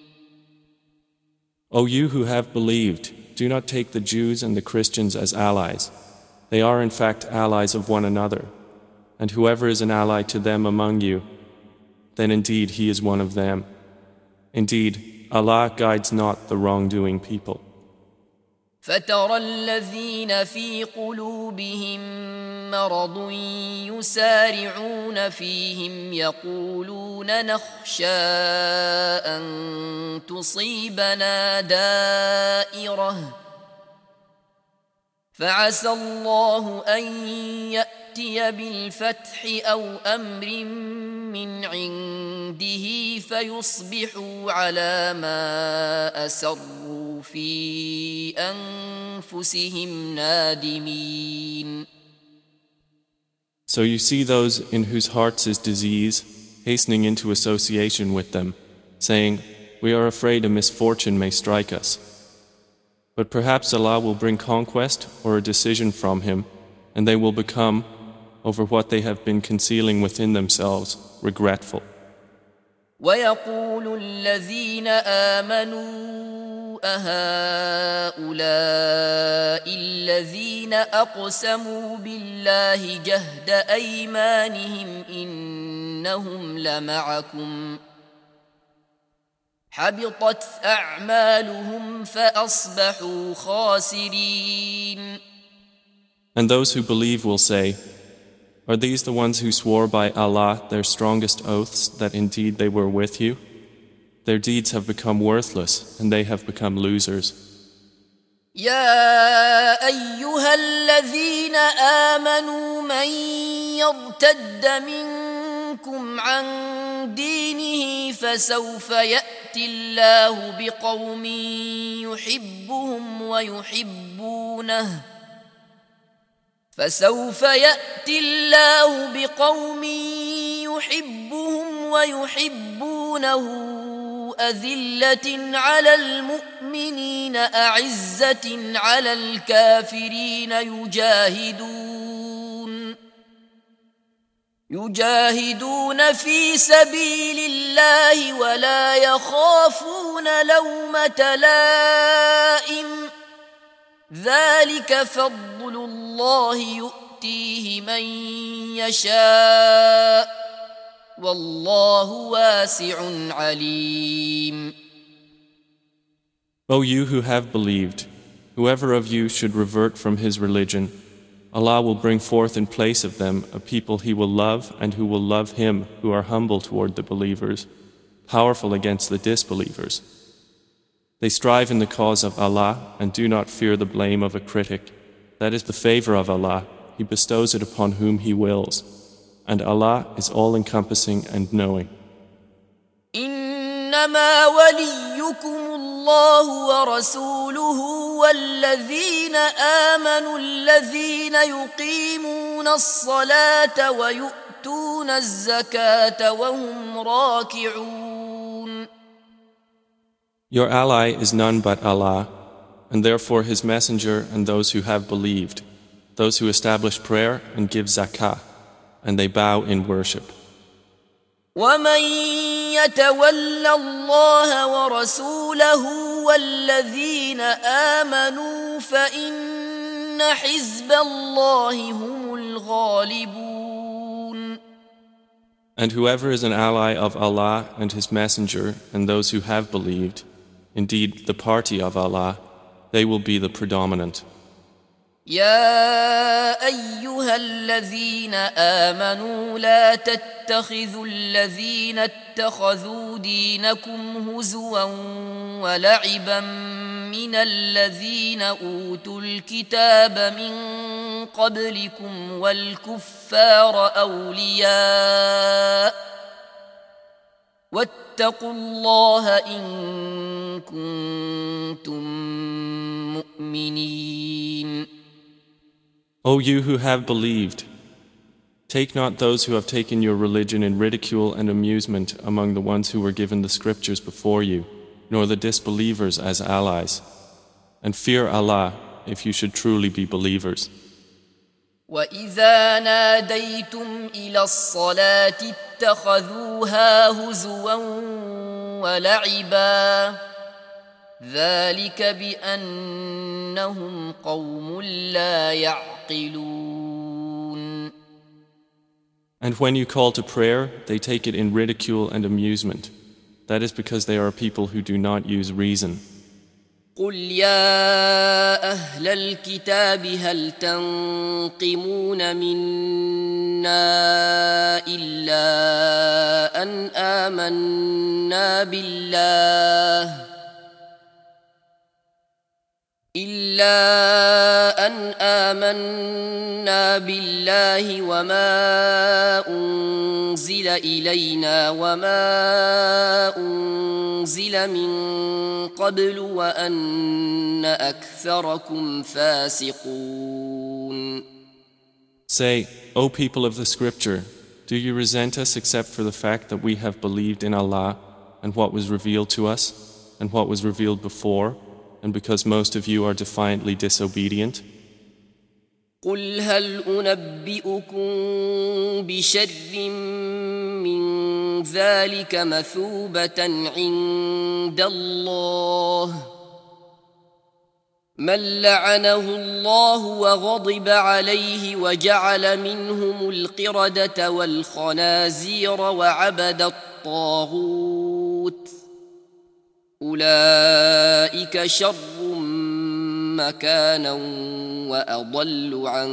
O you who have believed, do not take the Jews and the Christians as allies. They are in fact allies of one another. And whoever is an ally to them among you, then indeed he is one of them. Indeed, Allah guides not the wrongdoing people. فترى الذين في قلوبهم مرض يسارعون فيهم يقولون نخشى أن تصيبنا دائرة فعسى الله أن يأتي بالفتح أو أمر من عنده فيصبحوا على ما أسروا في أنفسهم نادمين. So you see those in whose hearts is disease hastening into association with them, saying, "We are afraid a misfortune may strike us." But perhaps Allah will bring conquest or a decision from Him, and they will become, over what they have been concealing within themselves, regretful. ويقول الذين آمنوا أهؤلاء الذين أقسموا بالله جهد أيمانهم إنهم لمعكم حبطت أعمالهم فأصبحوا خاسرين. And those who believe will say, "Are these the ones who swore by Allah their strongest oaths that indeed they were with you? Their deeds have become worthless and they have become losers." يا أيها الذين آمنوا من يرتد منكم عن دينه فسوف يأتي الله بقوم يحبهم ويحبونه أذلة على المؤمنين أعزة على الكافرين يجاهدون في سبيل الله ولا يخافون لومة لائم ذلك فضل الله يؤتيه من يشاء والله واسع عليم. O you who have believed, whoever of you should revert from his religion, Allah will bring forth in place of them a people He will love and who will love Him, who are humble toward the believers, powerful against the disbelievers. They strive in the cause of Allah and do not fear the blame of a critic. That is the favor of Allah. He bestows it upon whom He wills. And Allah is all-encompassing and knowing. إنما وليكم الله ورسوله والذين آمنوا الذين يقيمون الصلاة ويؤتون الزكاة وهم راكعون. Your ally is none but Allah, and therefore His messenger and those who have believed, those who establish prayer and give zakah, and they bow in worship. ومن يتول الله ورسوله والذين آمنوا فإن حزب الله هم الغالبون. And whoever is an ally of Allah and His Messenger and those who have believed, indeed the party of Allah, they will be the predominant. يا أيها الذين آمنوا لا تتخذوا الذين اتخذوا دينكم هزوا ولعبا من الذين أوتوا الكتاب من قبلكم والكفار أولياء واتقوا الله إن كنتم مؤمنين. O you who have believed, take not those who have taken your religion in ridicule and amusement among the ones who were given the scriptures before you, nor the disbelievers as allies. And fear Allah if you should truly be believers. وَإِذَا نَادَيْتُمْ إِلَى الصَّلَاةِ اتَّخَذُوهَا هُزُوًا وَلَعِبًا ذَلِكَ بِأَنَّهُمْ قَوْمٌ لَا يَعْقِلُونَ. And when you call to prayer, they take it in ridicule and amusement. That is because they are people who do not use reason. قُلْ يَا أَهْلَ الْكِتَابِ هَلْ تَنقِمُونَ مِنَّا إِلَّا أَنْ آمَنَّا بِاللَّهِ وَمَا أُنزِلَ إِلَيْنَا وَمَا أُنزِلَ مِن قَبْلُ وَأَنَّ أَكْثَرَكُمْ فَاسِقُونَ. Say, O people of the scripture, do you resent us except for the fact that we have believed in Allah and what was revealed to us and what was revealed before, and because most of you are defiantly disobedient? قُلْ هَلْ أُنَبِّئُكُم بِشَرٍّ مِّن ذَلِكَ مَثُوبَةً عِندَ اللَّهِ مَن لَّعَنَهُ اللَّهُ وَغَضِبَ عَلَيْهِ وَجَعَلَ مِنْهُمُ الْقِرَدَةَ وَالْخَنَازِيرَ وَعَبَدَ الطَّاغُوتَ أُولَئِكَ شَرٌّ مَّكَانًا وَأَضَلُّ عَن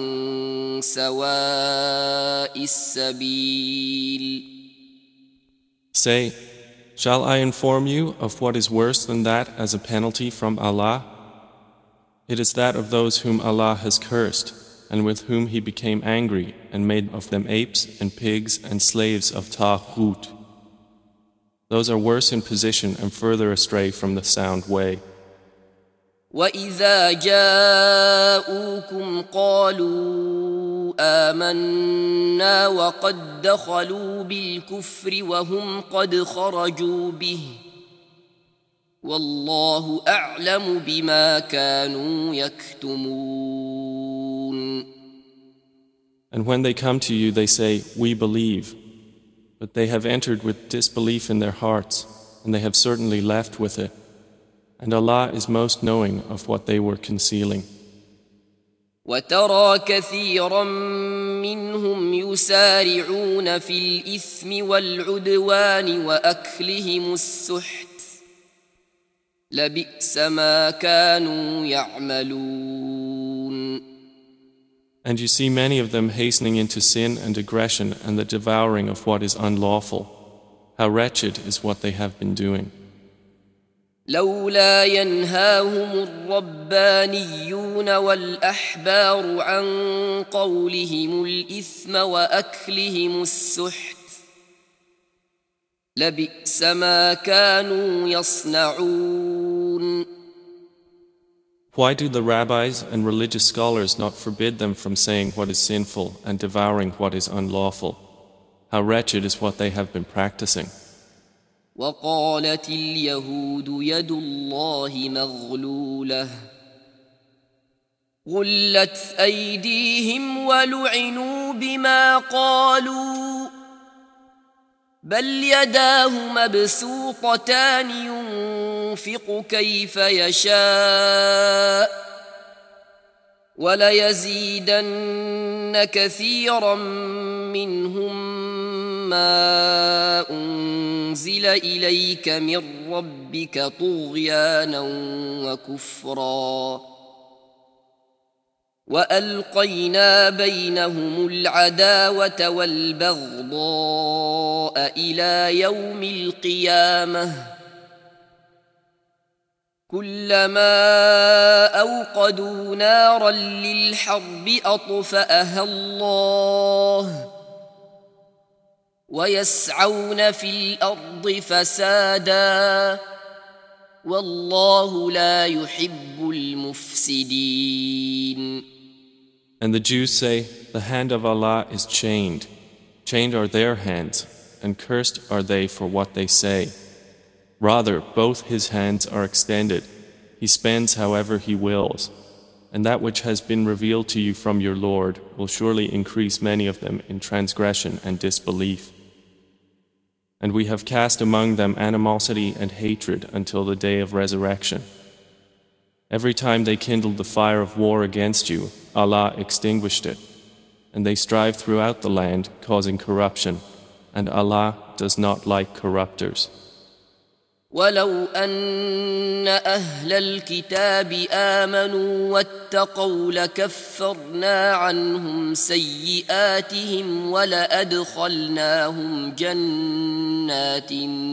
سَوَاءِ السَّبِيلِ. Say, shall I inform you of what is worse than that as a penalty from Allah? It is that of those whom Allah has cursed, and with whom He became angry, and made of them apes and pigs and slaves of Taghut. Those are worse in position and further astray from the sound way. وَإِذَا جَاءُوكُمْ قَالُوا آمَنَّا وَقَدْ دَخَلُوا بِالْكُفْرِ وَهُمْ قَدْ خَرَجُوا بِهِ وَاللَّهُ أَعْلَمُ بِمَا كَانُوا يَكْتُمُونَ. And when they come to you, they say, we believe. But they have entered with disbelief in their hearts, and they have certainly left with it. And Allah is most knowing of what they were concealing. وَتَرَى كَثِيرًا مِّنْهُمْ يُسَارِعُونَ فِي الْإِثْمِ وَالْعُدْوَانِ وَأَكْلِهِمُ السُّحْتَ لَبِئْسَ مَا كَانُوا يَعْمَلُونَ. And you see many of them hastening into sin and aggression and the devouring of what is unlawful. How wretched is what they have been doing. لولا ينهاهم الربانيون والأحبار عن قولهم الإثم وأكلهم السحت لبئس ما كانوا يصنعون. Why do the rabbis and religious scholars not forbid them from saying what is sinful and devouring what is unlawful? How wretched is what they have been practicing. وقالت اليهود يد الله مغلولة غلت أيديهم ولعنوا بما قالوا بل يداه مبسوطتان ينفق كيف يشاء وليزيدن كثيرا منهم ما أنزل إليك من ربك طغيانا وكفرا وألقينا بينهم العداوة والبغضاء إلى يوم القيامة كلما أوقدوا نارا للحرب أطفأها الله ويسعون في الأرض فسادا والله لا يحب المفسدين. And the Jews say, the hand of Allah is chained. Chained are their hands, and cursed are they for what they say. Rather, both his hands are extended. He spends however he wills. And that which has been revealed to you from your Lord will surely increase many of them in transgression and disbelief. And we have cast among them animosity and hatred until the day of resurrection. Every time they kindled the fire of war against you, Allah extinguished it. And they strive throughout the land, causing corruption. And Allah does not like corruptors. ولو أن أهل الكتاب آمنوا واتقوا لكفرنا عنهم سيئاتهم ولأدخلناهم جنات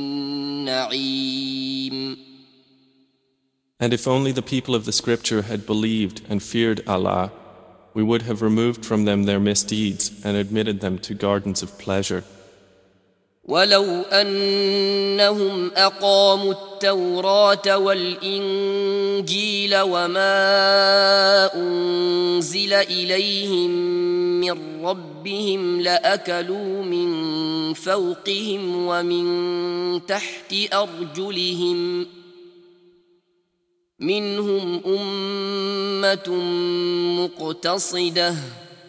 النعيم. And if only the people of the scripture had believed and feared Allah, we would have removed from them their misdeeds and admitted them to gardens of pleasure. ولو أنهم أقاموا التوراة والإنجيل وما أنزل إليهم من ربهم لأكلوا من فوقهم ومن تحت أرجلهم منهم أمة مقتصدة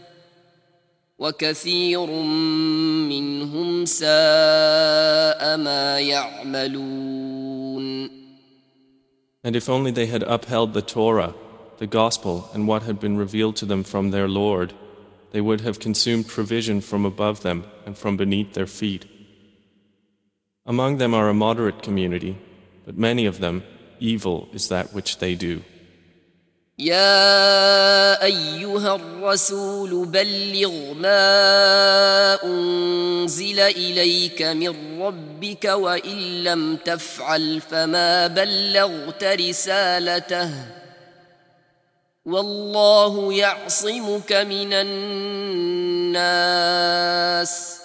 وكثير منهم ساء ما يعملون. And if only they had upheld the Torah, the Gospel, and what had been revealed to them from their Lord, they would have consumed provision from above them and from beneath their feet. Among them are a moderate community, but many of them, evil is that which they do. يا أيها الرسول بلغ ما أنزل إليك من ربك وإن لم تفعل فما بلغت رسالته والله يعصمك من الناس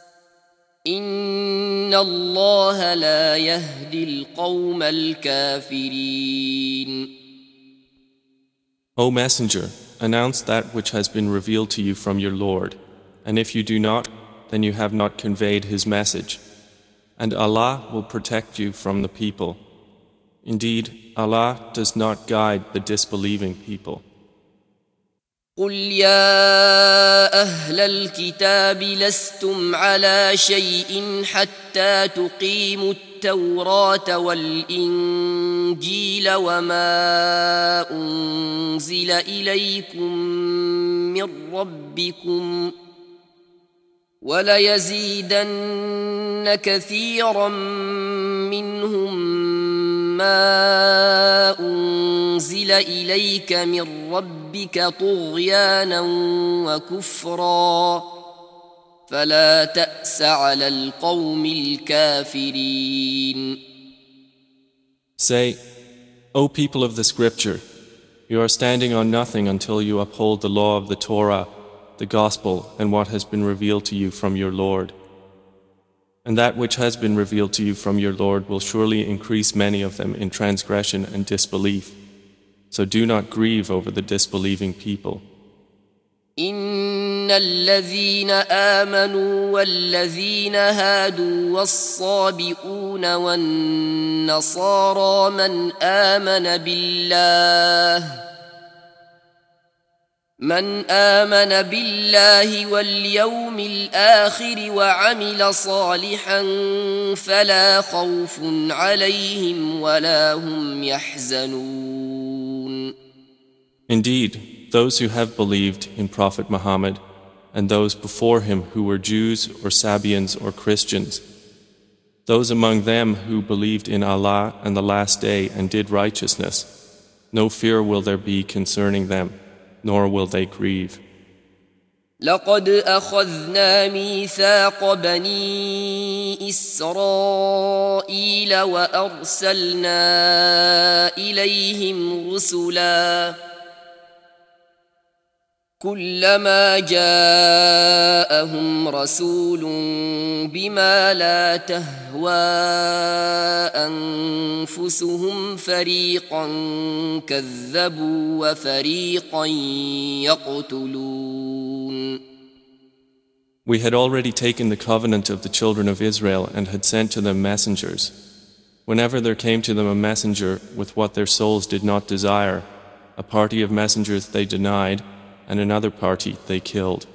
إن الله لا يهدي القوم الكافرين. O Messenger, announce that which has been revealed to you from your Lord, and if you do not, then you have not conveyed His message. And Allah will protect you from the people. Indeed, Allah does not guide the disbelieving people. قل يا أهل الكتاب لستم على شيء حتى تقيموا التوراة والإنجيل وما أنزل إليكم من ربكم وليزيدن كثيرا منهم ما أنزل إليك من ربك طغيانا وكفرا فلا تأس على القوم الكافرين. Say, O people of the scripture, you are standing on nothing until you uphold the law of the Torah, the Gospel, and what has been revealed to you from your Lord. And that which has been revealed to you from your Lord will surely increase many of them in transgression and disbelief. So do not grieve over the disbelieving people. إن الذين آمنوا والذين هادوا والصابئون والنصارى من آمن بالله من آمن بالله واليوم الآخر وعمل صالحا فلا خوف عليهم ولا هم يحزنون. Indeed, those who have believed in Prophet Muhammad and those before him who were Jews or Sabians or Christians, those among them who believed in Allah and the Last Day and did righteousness, no fear will there be concerning them, nor will they grieve. لقد أخذنا ميثاق بني إسرائيل وأرسلنا إليهم رسلا كلما جاءهم رسول بما لا تهوى أنفسهم فريقا كذبوا وفريقا يقتلون. We had already taken the covenant of the children of Israel and had sent to them messengers. Whenever there came to them a messenger with what their souls did not desire, a party of messengers they denied, and another party they killed.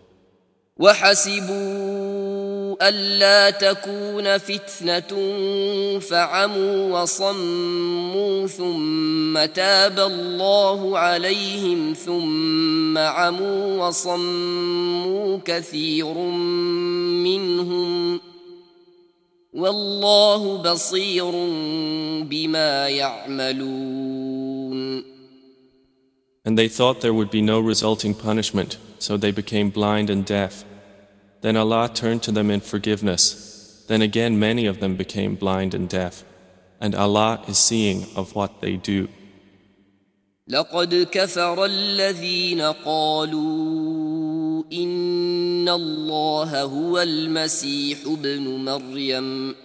وحسبوا ألا تكون فتنة فعموا وصموا ثم تاب الله عليهم ثم عموا وصموا كثير منهم والله بصير بما يعملون. And they thought there would be no resulting punishment, so they became blind and deaf. Then Allah turned to them in forgiveness. Then again many of them became blind and deaf. And Allah is seeing of what they do. لقد كفر الذين قالوا إن الله هو المسيح ابن مريم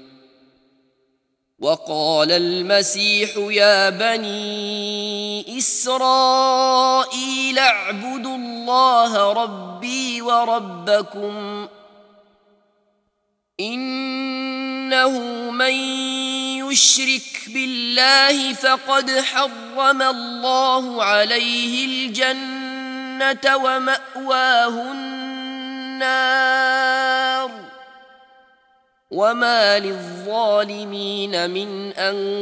وقال المسيح يا بني إسرائيل اعبدوا الله ربي وربكم إنه من يشرك بالله فقد حرم الله عليه الجنة ومأواه النار وما للظالمين من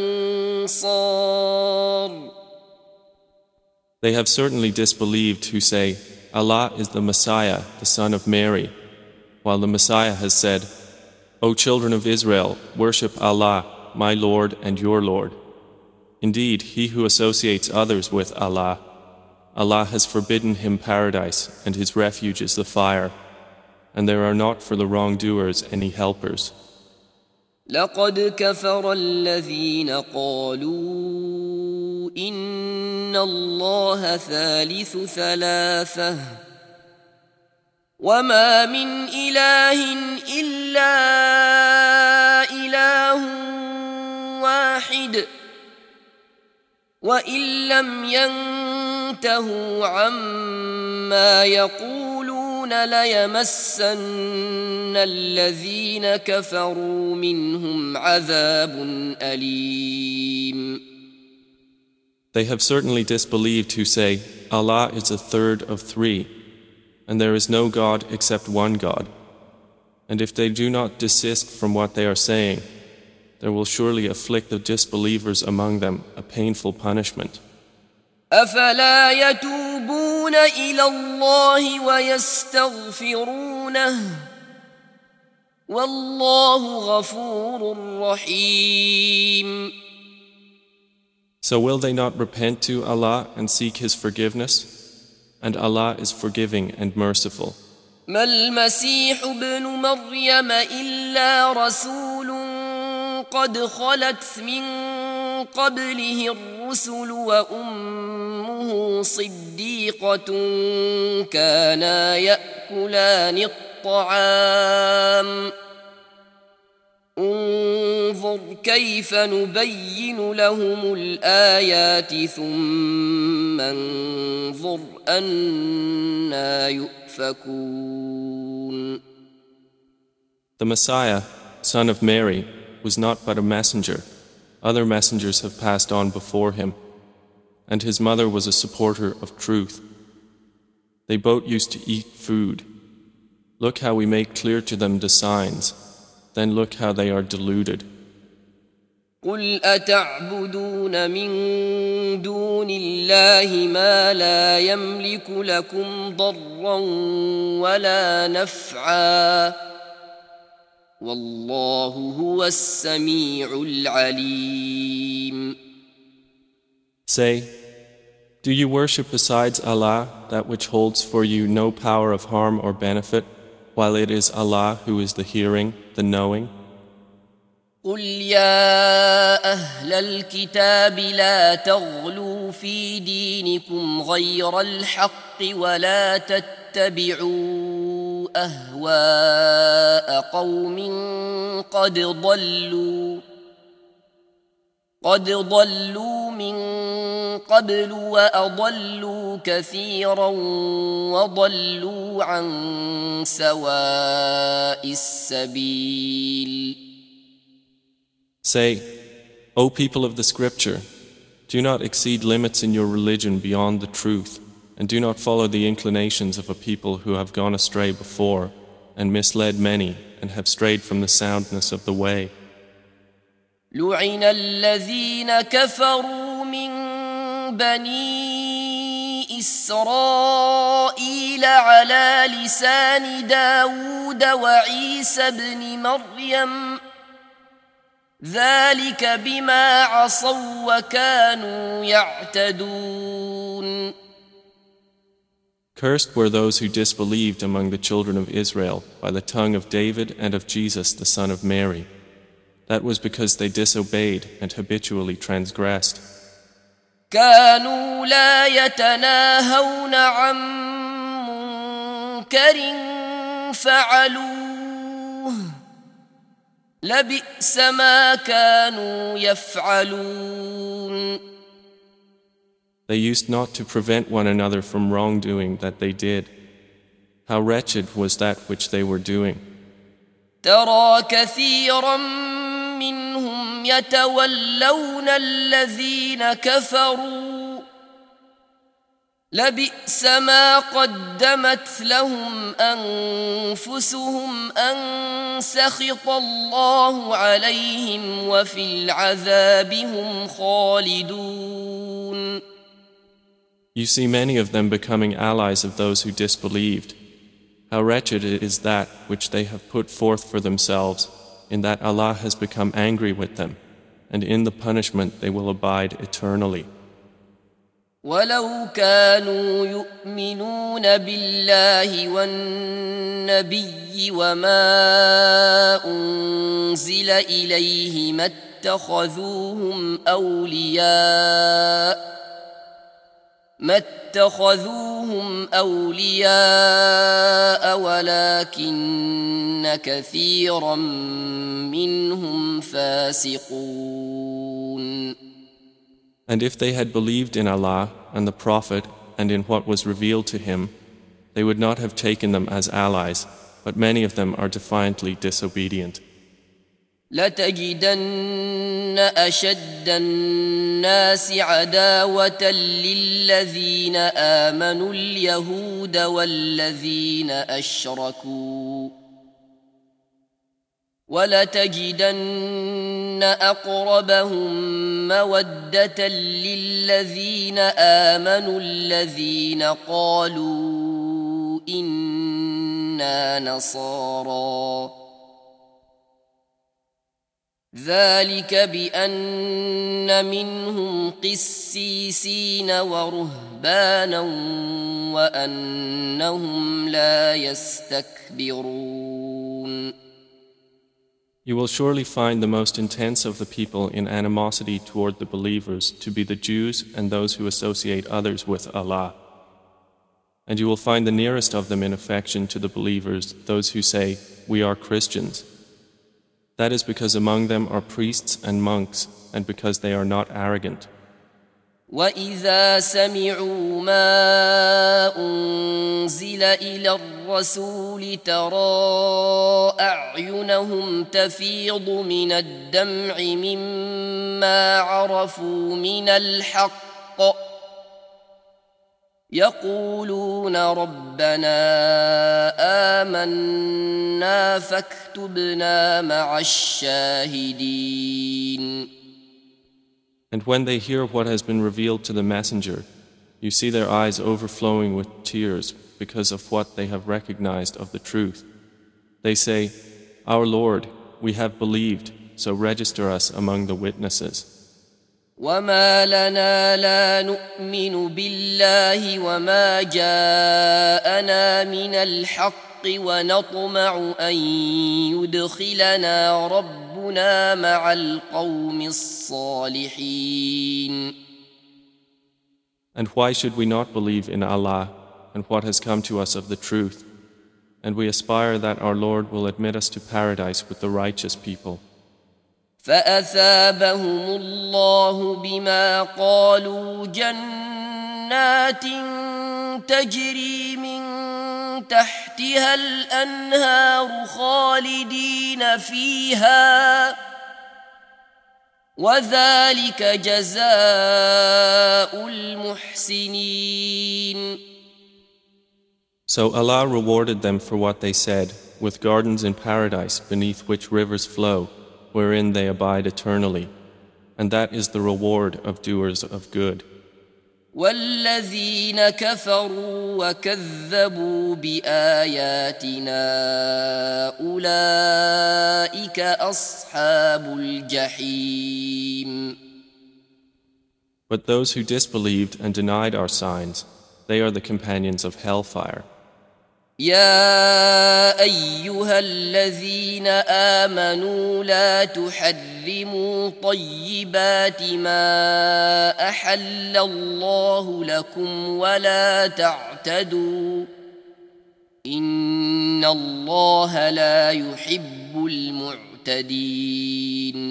أنصار. They have certainly disbelieved who say, Allah is the Messiah, the son of Mary, while the Messiah has said, O children of Israel, worship Allah, my Lord and your Lord. Indeed, he who associates others with Allah, Allah has forbidden him paradise, and his refuge is the fire. And there are not for the wrongdoers any helpers. لقد كفر الذين قالوا إن الله ثالث ثلاثة وما من إله إلا إله واحد وإن لم ينتهوا عما يقولون ليمسن الذين كفروا منهم عذاب أليم. They have certainly disbelieved who say, Allah is a third of three, and there is no God except one God. And if they do not desist from what they are saying, there will surely afflict the disbelievers among them a painful punishment. أفلا يتوبون إلى الله ويستغفرونه والله غفور رحيم. So will they not repent to Allah and seek His forgiveness? And Allah is forgiving and merciful. ما المسيح ابن مريم إلا رسول قد خلت من قبله الرسل وأمه صديقة كانا يأكلان الطعام انظر كيف نبين لهم الآيات ثم انظر أنى يؤفكون. The Messiah, son of Mary, was not but a messenger. Other messengers have passed on before him, and his mother was a supporter of truth. They both used to eat food. Look how we make clear to them the signs. Then look how they are deluded. قل أتعبدون من دون الله ما لا يملك لكم ضرا ولا نفعا والله هو السميع العليم. Say, do you worship besides Allah that which holds for you no power of harm or benefit, while it is Allah who is the hearing, the knowing? قل يا أهل الكتاب لا تغلوا في دينكم غير الحق ولا تتبعوا أهواء قوم قد ضلوا من قبل وأضلوا كثيرا وضلوا عن سواء السبيل. Say, O people of the scripture, do not exceed limits in your religion beyond the truth, and do not follow the inclinations of a people who have gone astray before, and misled many, and have strayed from the soundness of the way. لعن الذين كفروا من بني إسرائيل على لسان داود وعيسى بن مريم ذلك بما عصوا وكانوا يعتدون. Cursed were those who disbelieved among the children of Israel by the tongue of David and of Jesus the son of Mary. That was because they disobeyed and habitually transgressed. كانوا لا يتناهون عن منكر فعلوه لبئس ما كانوا يفعلون. They used not to prevent one another from wrongdoing that they did. How wretched was that which they were doing. ترى كثيرا منهم يتولون الذين كفروا لبئس ما قدمت لهم أنفسهم أن سخط الله عليهم وفي العذاب هم خالدون. You see many of them becoming allies of those who disbelieved. How wretched is that which they have put forth for themselves, in that Allah has become angry with them, and in the punishment they will abide eternally. ولو كانوا يؤمنون بالله والنبي وما أنزل إليه ما اتخذوهم أولياء ولكن كثيرا منهم فاسقون. And if they had believed in Allah and the Prophet and in what was revealed to him, they would not have taken them as allies, but many of them are defiantly disobedient. لتجدن أشد الناس عداوة للذين آمنوا اليهود والذين أشركوا ولتجدن أقربهم مودة للذين آمنوا الذين قالوا إنا نصارى ذلك بأن منهم قسيسين ورهبانا وأنهم لا يستكبرون. You will surely find the most intense of the people in animosity toward the believers to be the Jews and those who associate others with Allah. And you will find the nearest of them in affection to the believers those who say, "We are Christians." That is because among them are priests and monks, and because they are not arrogant. وَإِذَا سَمِعُوا مَا أُنزِلَ إِلَى الرَّسُولِ تَرَى أَعْيُنَهُمْ تَفِيضُ مِنَ الدَّمْعِ مِمَّا عَرَفُوا مِنَ الْحَقِّ يقولون ربنا آمنا فاكتبنا مع الشاهدين. And when they hear what has been revealed to the messenger, you see their eyes overflowing with tears because of what they have recognized of the truth. They say, Our Lord, we have believed, so register us among the witnesses. وما لنا لا نؤمن بالله وما جاءنا من الحق ونطمع أن يدخلنا ربنا مع القوم الصالحين. And why should we not believe in Allah and what has come to us of the truth? And we aspire that our Lord will admit us to paradise with the righteous people. فأثابهم الله بما قالوا جنات تجري من تحتها الأنهار خالدين فيها وذلك جزاء المحسنين. So Allah rewarded them for what they said, with gardens in paradise beneath which rivers flow, wherein they abide eternally, and that is the reward of doers of good. والذين كفروا وكذبوا بآياتنا أولئك أصحاب الجحيم. But those who disbelieved and denied our signs, they are the companions of hellfire. يا أيها الذين آمنوا لا تحرموا طيبات ما أحل الله لكم ولا تعتدوا إن الله لا يحب المعتدين.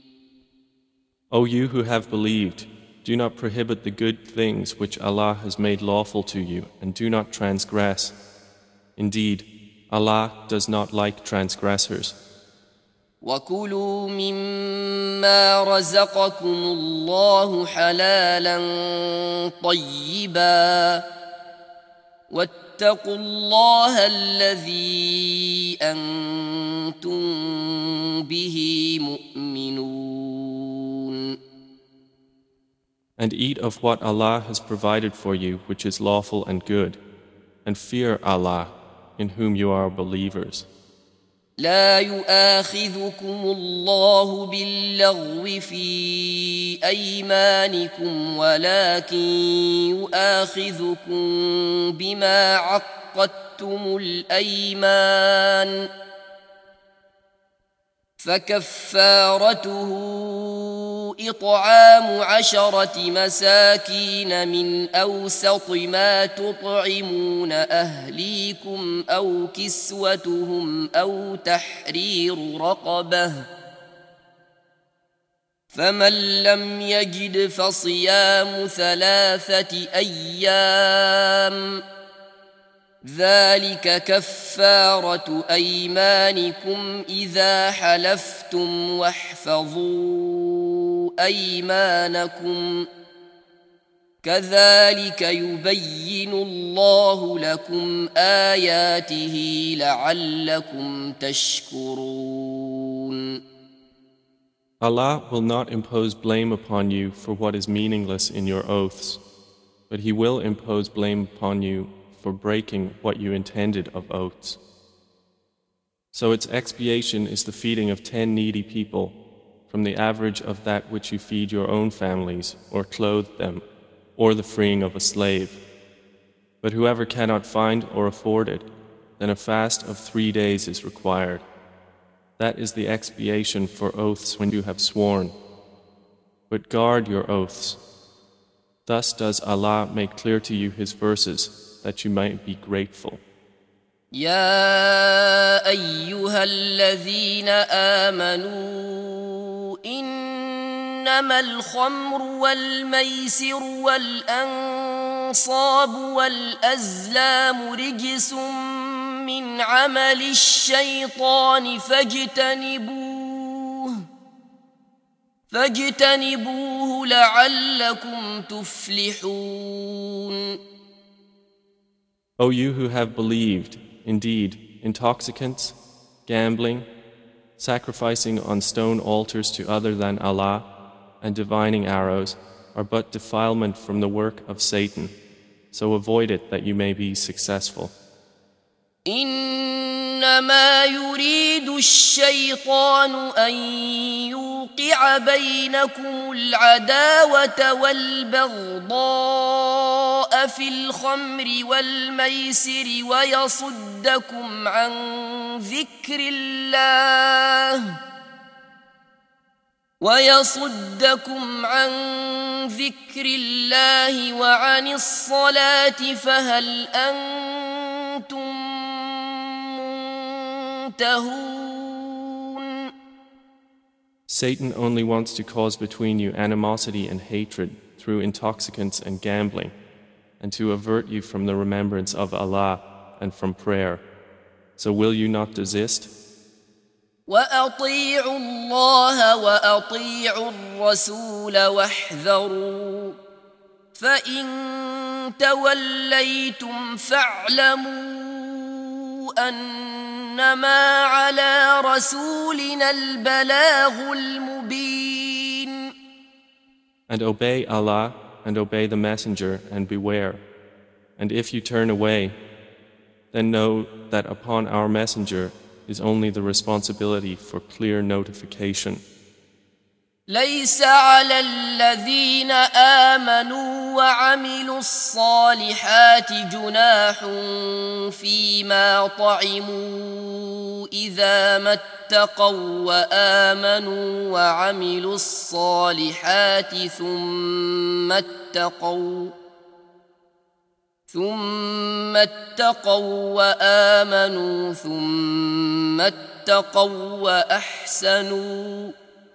O you who have believed, do not prohibit the good things which Allah has made lawful to you, and do not transgress. Indeed, Allah does not like transgressors. وَكُلُوا مِمَّا رَزَقَكُمُ اللَّهُ حَلَالًا طَيِّبًا وَاتَّقُوا اللَّهَ الَّذِي أَنْتُمْ بِهِ مُؤْمِنُونَ. And eat of what Allah has provided for you, which is lawful and good, and fear Allah, in whom you are believers. لا يؤاخذكم الله باللغو في أيمانكم ولكن يؤاخذكم بما عقدتم الأيمان فكفارته إطعام 10 مساكين من أوسط ما تطعمون أهليكم أو كسوتهم أو تحرير رقبة فمن لم يجد فصيام 3 أيام ذلك كفارة أيمانكم إذا حلفتم واحفظوا أيمانكم كذلك يبين الله لكم آياته لعلكم تشكرون. Allah will not impose blame upon you for what is meaningless in your oaths, but He will impose blame upon you for breaking what you intended of oaths. So its expiation is the feeding of 10 needy people from the average of that which you feed your own families or clothe them, or the freeing of a slave. But whoever cannot find or afford it, then a fast of 3 days is required. That is the expiation for oaths when you have sworn. But guard your oaths. Thus does Allah make clear to you His verses, that you might be grateful. يا أيها الذين آمنوا إنما الخمر والميسر والأنصاب والأزلام رجس من عمل الشيطان فاجتنبوه لعلكم تفلحون. O you who have believed, indeed, intoxicants, gambling, sacrificing on stone altars to other than Allah, and divining arrows are but defilement from the work of Satan. So avoid it that you may be successful. إنما يريد الشيطان أن يوقع بينكم العداوة والبغضاء في الخمر والميسر ويصدكم عن ذكر الله وعن الصلاة فهل أنتم منتهون. Satan only wants to cause between you animosity and hatred through intoxicants and gambling, and to avert you from the remembrance of Allah and from prayer. So will you not desist? وأطيعوا الله وأطيعوا الرسول واحذروا فإن توليتم فاعلموا أنما على رسولنا البلاغ المبين. And obey Allah and obey the Messenger and beware. And if you turn away, then know that upon our Messenger is only the responsibility for clear notification. ليس على الذين آمنوا وعملوا الصالحات جناح فيما طعموا إذا ما اتقوا وآمنوا وعملوا الصالحات ثم اتقوا وآمنوا ثم اتقوا وأحسنوا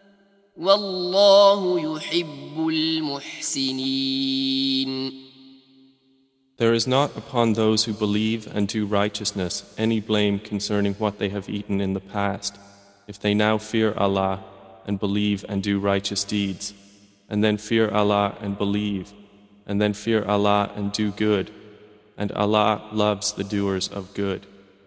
والله يحب المحسنين. There is not upon those who believe and do righteousness any blame concerning what they have eaten in the past, if they now fear Allah and believe and do righteous deeds, and then fear Allah and believe, and then fear Allah and do good, and Allah loves the doers of good.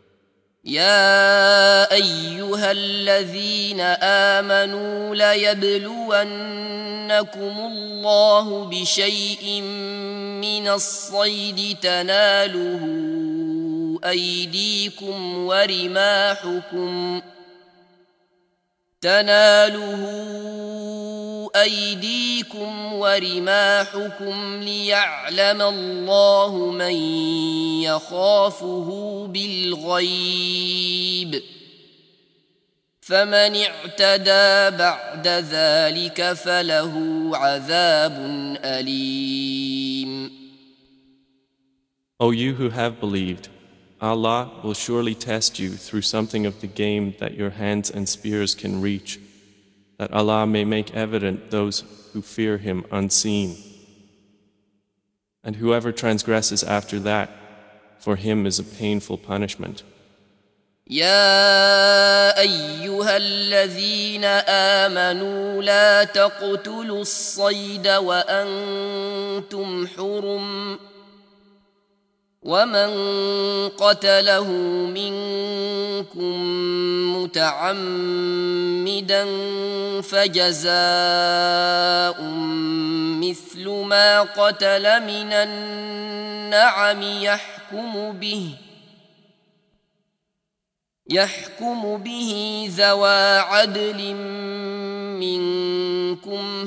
يا أيها الذين آمنوا ليبلونكم الله بشيء من الصيد تناله أيديكم ورماحكم ليعلم الله من يخافه بالغيب فمن اعتدى بعد ذلك فله عذاب أليم. O you who have believed, Allah will surely test you through something of the game that your hands and spears can reach, that Allah may make evident those who fear Him unseen. And whoever transgresses after that, for him is a painful punishment. يا أيها الذين آمنوا لا تقتلوا الصيد وأنتم حرم ومن قتله منكم متعمدا فجزاء مثل ما قتل من النعم يحكم به ذوى عدل منكم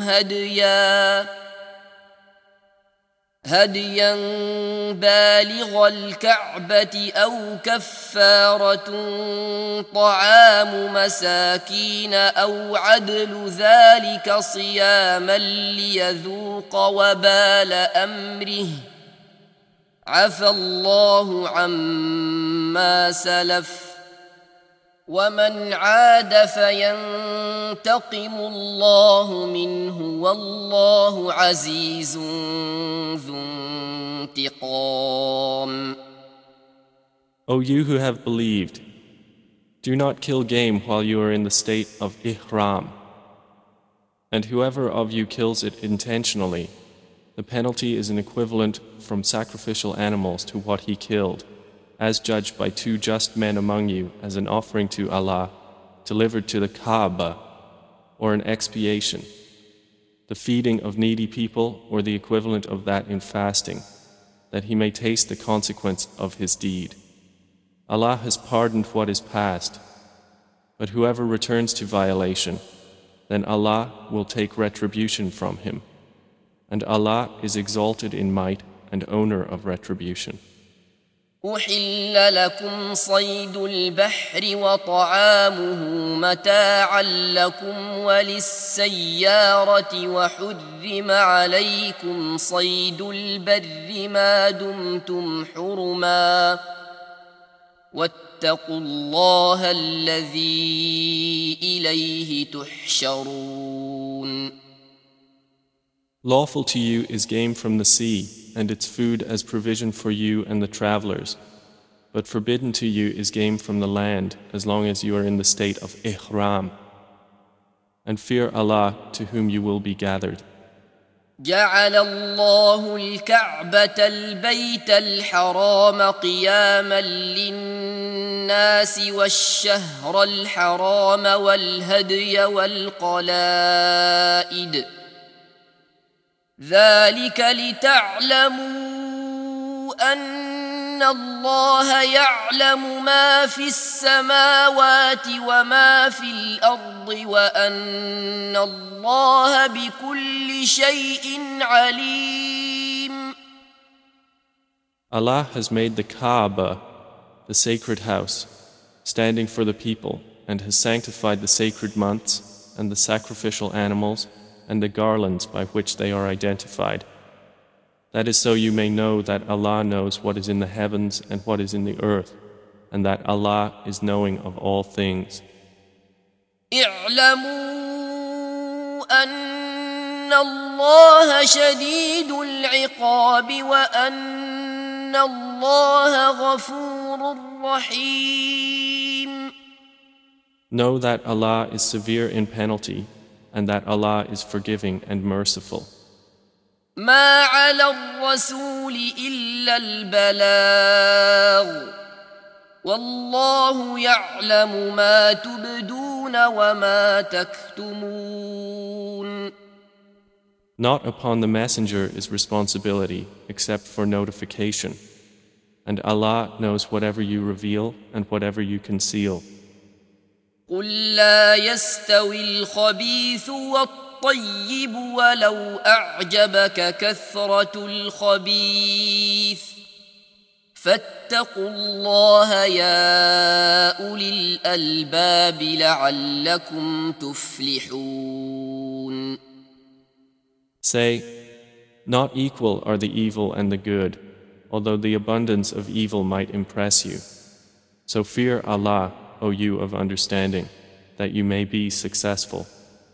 هديا بالغ الكعبة أو كفارة طعام مساكين أو عدل ذلك صياما ليذوق وبال أمره عفى الله عما سلف ومن عاد فينتقم الله منه والله عزيز ذو انتقام. O you who have believed, do not kill game while you are in the state of ihram, and whoever of you kills it intentionally, The penalty is an equivalent from sacrificial animals to what he killed, as judged by 2 just men among you as an offering to Allah, delivered to the Kaaba, or an expiation, the feeding of needy people, or the equivalent of that in fasting, that he may taste the consequence of his deed. Allah has pardoned what is past, but whoever returns to violation, then Allah will take retribution from him, and Allah is exalted in might and owner of retribution. أحل لكم صيد البحر وطعامه متاعا لكم وللسيارة وحرم عليكم صيد البر ما دمتم حرما واتقوا الله الذي إليه تحشرون. Lawful to you is game from the sea, and its food as provision for you and the travelers. But forbidden to you is game from the land, as long as you are in the state of ihram. And fear Allah, to whom you will be gathered. جعل الله الكعبة البيت الحرام قياما للناس والشهر الحرام والهدي والقلائد ذلك لتعلموا أن الله يعلم ما في السماوات وما في الأرض وأن الله بكل شيء عليم. Allah has made the Kaaba, the sacred house, standing for the people, and has sanctified the sacred months and the sacrificial animals and the garlands by which they are identified. That is so you may know that Allah knows what is in the heavens and what is in the earth, and that Allah is knowing of all things. اعلموا أن الله شديد العقاب وأن الله غفور رحيم. Know that Allah is severe in penalty, and that Allah is forgiving and merciful. ما على الرسول إلا البلاغ والله يعلم ما تبدون وما تكتمون. Not upon the messenger is responsibility except for notification, and Allah knows whatever you reveal and whatever you conceal. قل لا يستوي الخبيث والطيب ولو أعجبك كثرة الخبيث فاتقوا الله يا أولي الألباب لعلكم تفلحون. Say, not equal are the evil and the good, although the abundance of evil might impress you. So fear Allah, O you of understanding, that you may be successful.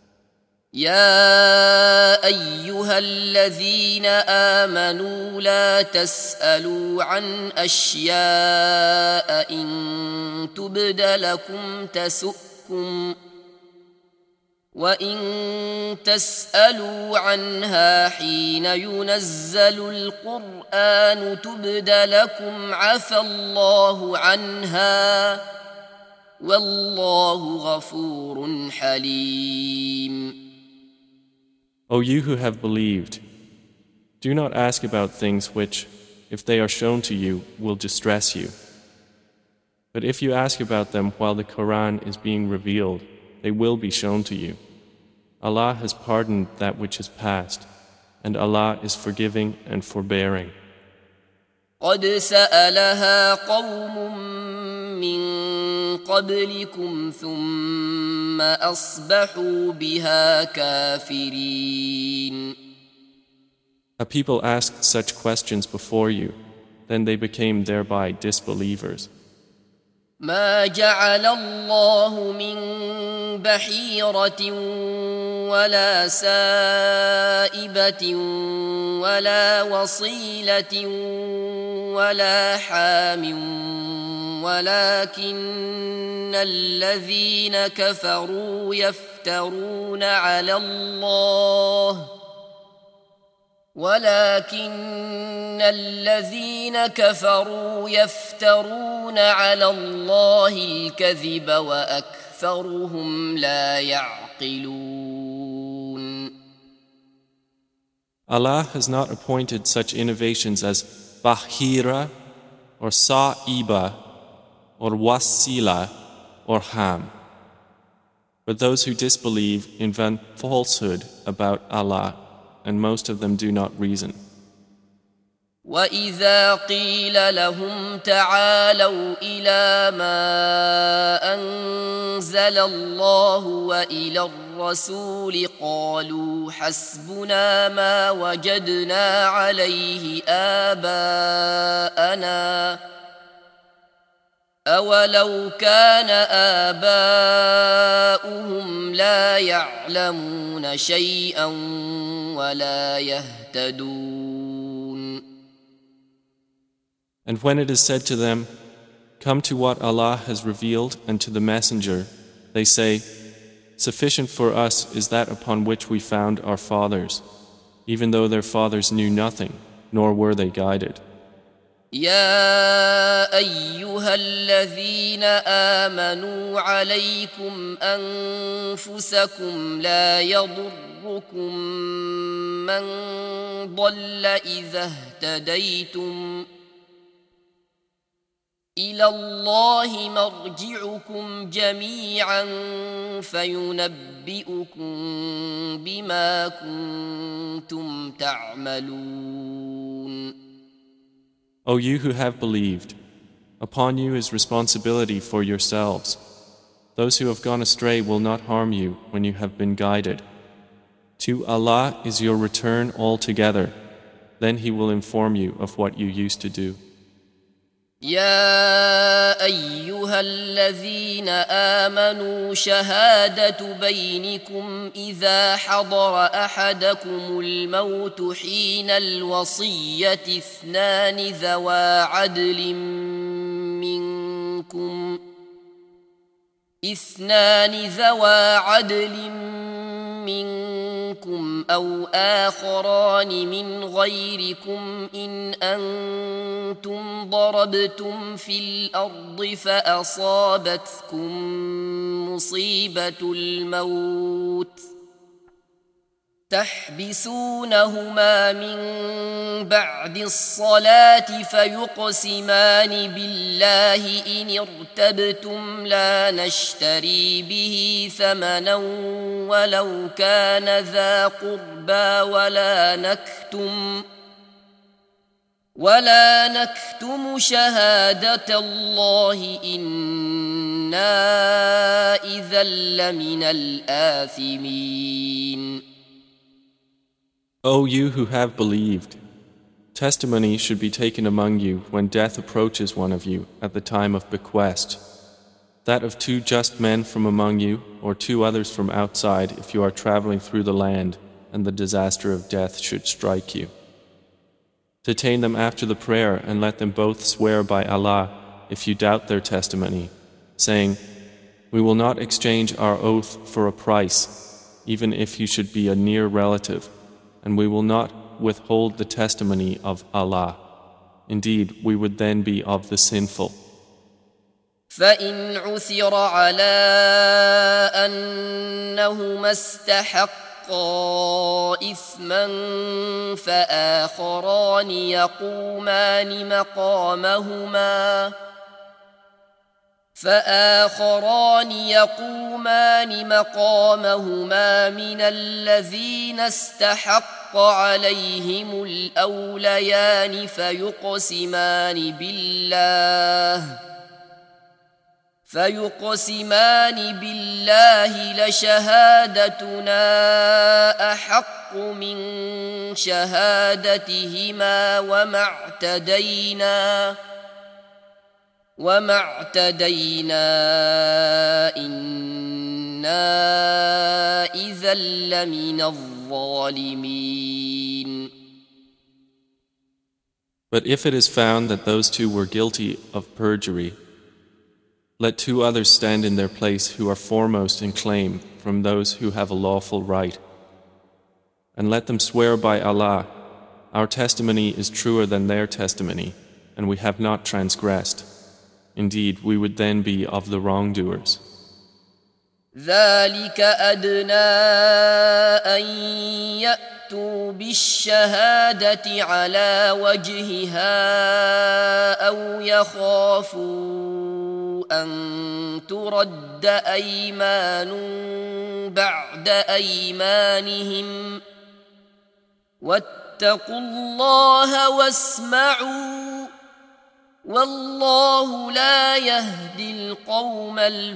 يا أيها الذين آمنوا لا تسألوا عن أشياء إن تبد لكم تسؤكم وإن تسألوا عنها حين ينزل القرآن تبد لكم عفى الله عنها والله غفور حليم. O you who have believed, do not ask about things which, if they are shown to you, will distress you. But if you ask about them while the Quran is being revealed, they will be shown to you. Allah has pardoned that which is past, and Allah is forgiving and forbearing. قد سألها قوم من قبلكم ثم أصبحوا بها كافرين. A people asked such questions before you, then they became thereby disbelievers. ما جعل الله من بحيرة ولا سائبة ولا وصيلة ولا حام ولكن الذين كفروا يفترون على الله ولكن الذين كفروا يفترون على الله الكذب وأكثرهم لا يعقلون. Allah has not appointed such innovations as Bahira or Sa'iba or Wasila or Ham. But those who disbelieve invent falsehood about Allah, and most of them do not reason. وَإِذَا قِيلَ لَهُمْ تَعَالَوْا إِلَى مَا أَنزَلَ اللَّهُ وَإِلَى الرَّسُولِ قَالُوا حَسْبُنَا مَا وَجَدْنَا عَلَيْهِ آبَاءَنَا أَوَلَوْ كَانَ آبَاؤُهُمْ لَا يَعْلَمُونَ شَيْئًا وَلَا يَهْتَدُونَ. And when it is said to them, "Come to what Allah has revealed and to the Messenger," they say, "Sufficient for us is that upon which we found our fathers, even though their fathers knew nothing, nor were they guided." يا أيها الذين آمنوا عليكم أنفسكم لا يضركم من ضل إذا اهتديتم إلى الله مرجعكم جميعا فينبئكم بما كنتم تعملون. O you who have believed, upon you is responsibility for yourselves. Those who have gone astray will not harm you when you have been guided. To Allah is your return altogether, then He will inform you of what you used to do. يا أيها الذين آمنوا شهادة بينكم إذا حضر أحدكم الموت حين الوصية اثنان ذوا عدل منكم أو آخران من غيركم إن أنتم ضربتم في الأرض فأصابتكم مصيبة الموت تحبسونهما من بعد الصلاة فيقسمان بالله إن ارتبتم لا نشتري به ثمنا ولو كان ذا قربى ولا نكتم شهادة الله إنا إذا لمن الآثمين. O you who have believed, testimony should be taken among you when death approaches one of you at the time of bequest, that of two just men from among you or two others from outside if you are traveling through the land and the disaster of death should strike you. Detain them after the prayer and let them both swear by Allah if you doubt their testimony, saying, "We will not exchange our oath for a price, even if you should be a near relative, and we will not withhold the testimony of Allah. Indeed, we would then be of the sinful." فإن عثر على أنهما استحقا إثما فآخران يقومان مقامهما من الذين استحق عليهم الأوليان فيقسمان بالله لشهادتنا أحق من شهادتهما وما اعتدينا إنا إذا لمن الظالمين. But if it is found that those two were guilty of perjury, let two others stand in their place who are foremost in claim from those who have a lawful right, and let them swear by Allah Our testimony is truer than their testimony, and we have not transgressed. Indeed, we would then be of the wrongdoers. ذلك أدنى أن يأتوا بالشهادة على وجهها أو يخافوا أن ترد أيمان بعد أيمانهم واتقوا الله واسمعوا والله لا يهدي القوم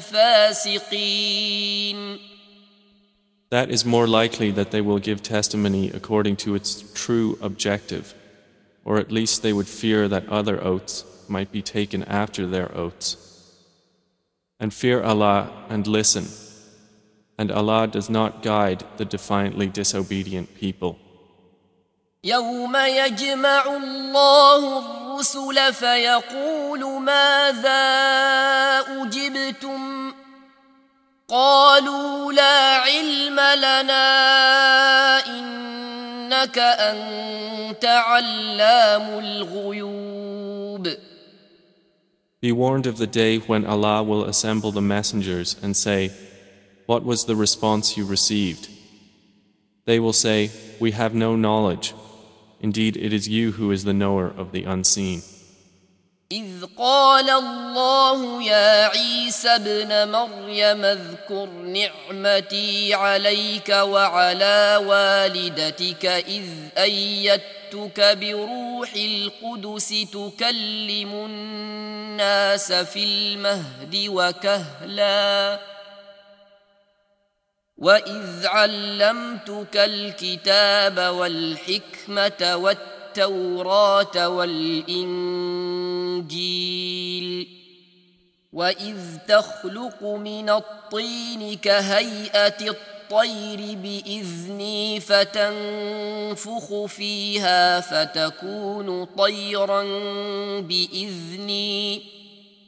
الفاسقين. That is more likely that they will give testimony according to its true objective, or at least they would fear that other oaths might be taken after their oaths. And fear Allah and listen, and Allah does not guide the defiantly disobedient people. يوم يجمع الله الرسل فيقول ماذا أجبتم قالوا لا علم لنا إنك أنت علام الغيوب. Be warned of the day when Allah will assemble the messengers and say, "What was the response you received?" They will say, "We have no knowledge. Indeed, it is you who is the knower of the unseen." إذ قال الله يا عيسى ابن مريم اذكر نعمتي عليك وعلى والدتك إذ أيدتك بروح القدس تكلم الناس في المهد وكهلا وإذ علمتك الكتاب والحكمة والتوراة والإنجيل وإذ تخلق من الطين كهيئة الطير بإذني فتنفخ فيها فتكون طيرا بإذني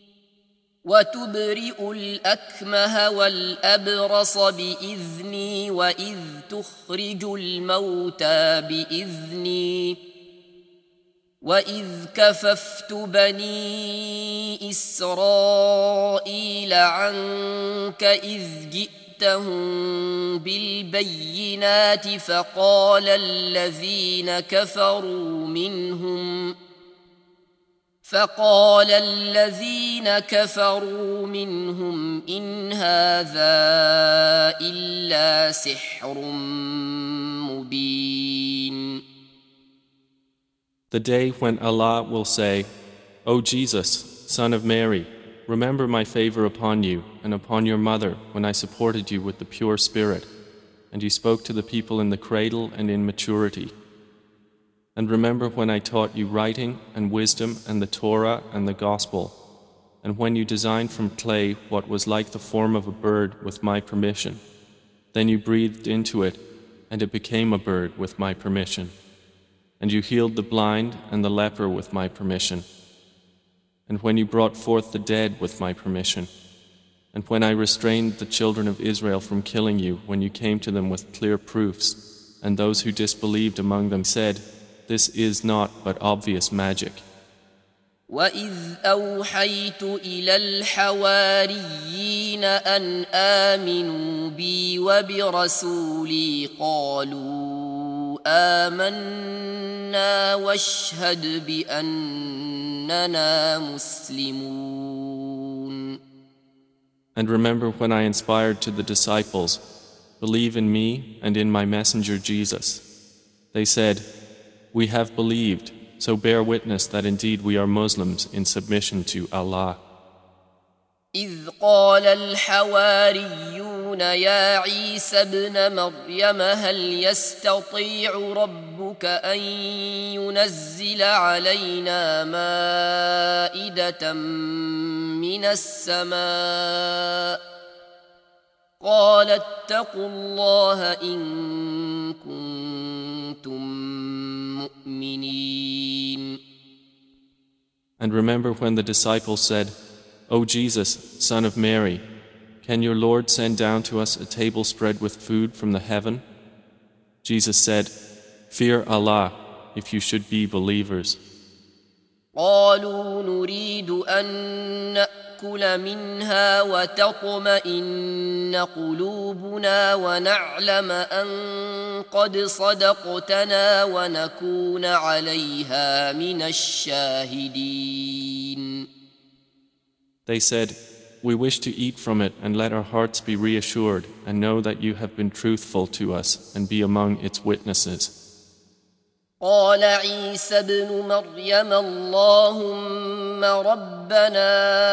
وتبرئ الأكمه والأبرص بإذني وإذ تخرج الموتى بإذني وإذ كففت بني إسرائيل عنك إذ جئتهم بالبينات فقال الذين كفروا منهم إن هذا إلا سحر مبين. The day when Allah will say, "O Jesus, son of Mary, remember my favor upon you and upon your mother when I supported you with the pure spirit, and you spoke to the people in the cradle and in maturity. And remember when I taught you writing and wisdom and the Torah and the Gospel, and when you designed from clay what was like the form of a bird with my permission. Then you breathed into it, and it became a bird with my permission. And you healed the blind and the leper with my permission. And when you brought forth the dead with my permission. And when I restrained the children of Israel from killing you when you came to them with clear proofs, and those who disbelieved among them said, 'This is not but obvious magic.' وَإِذْ أَوْحَيْتُ إِلَى الْحَوَارِيِّينَ أَنْ آمِنُوا بِي وَبِرَسُولِي قَالُوا آمَنَّا وَاشْهَدْ بِأَنَّنَا مُسْلِمُونَ. And remember when I inspired to the disciples, 'Believe in me and in my messenger Jesus.' They said, 'We have believed, so bear witness that indeed we are Muslims in submission to Allah.' إذ قال الحواريون يا عيسى ابن مريم هل يستطيع ربك أن ينزل علينا مائدة من السماء قال اتقوا الله إن كنتم مؤمنين. And remember when the disciples said, 'O Jesus, son of Mary, can your Lord send down to us a table spread with food from the heaven?' Jesus said, 'Fear Allah, if you should be believers. قالوا نريد أن نأكل منها وتطمئن قلوبنا ونعلم أن قد صدقتنا ونكون عليها من الشاهدين. They said, "We wish to eat from it and let our hearts be reassured and know that you have been truthful to us and be among its witnesses." قال عيسى ابن مريم اللهم ربنا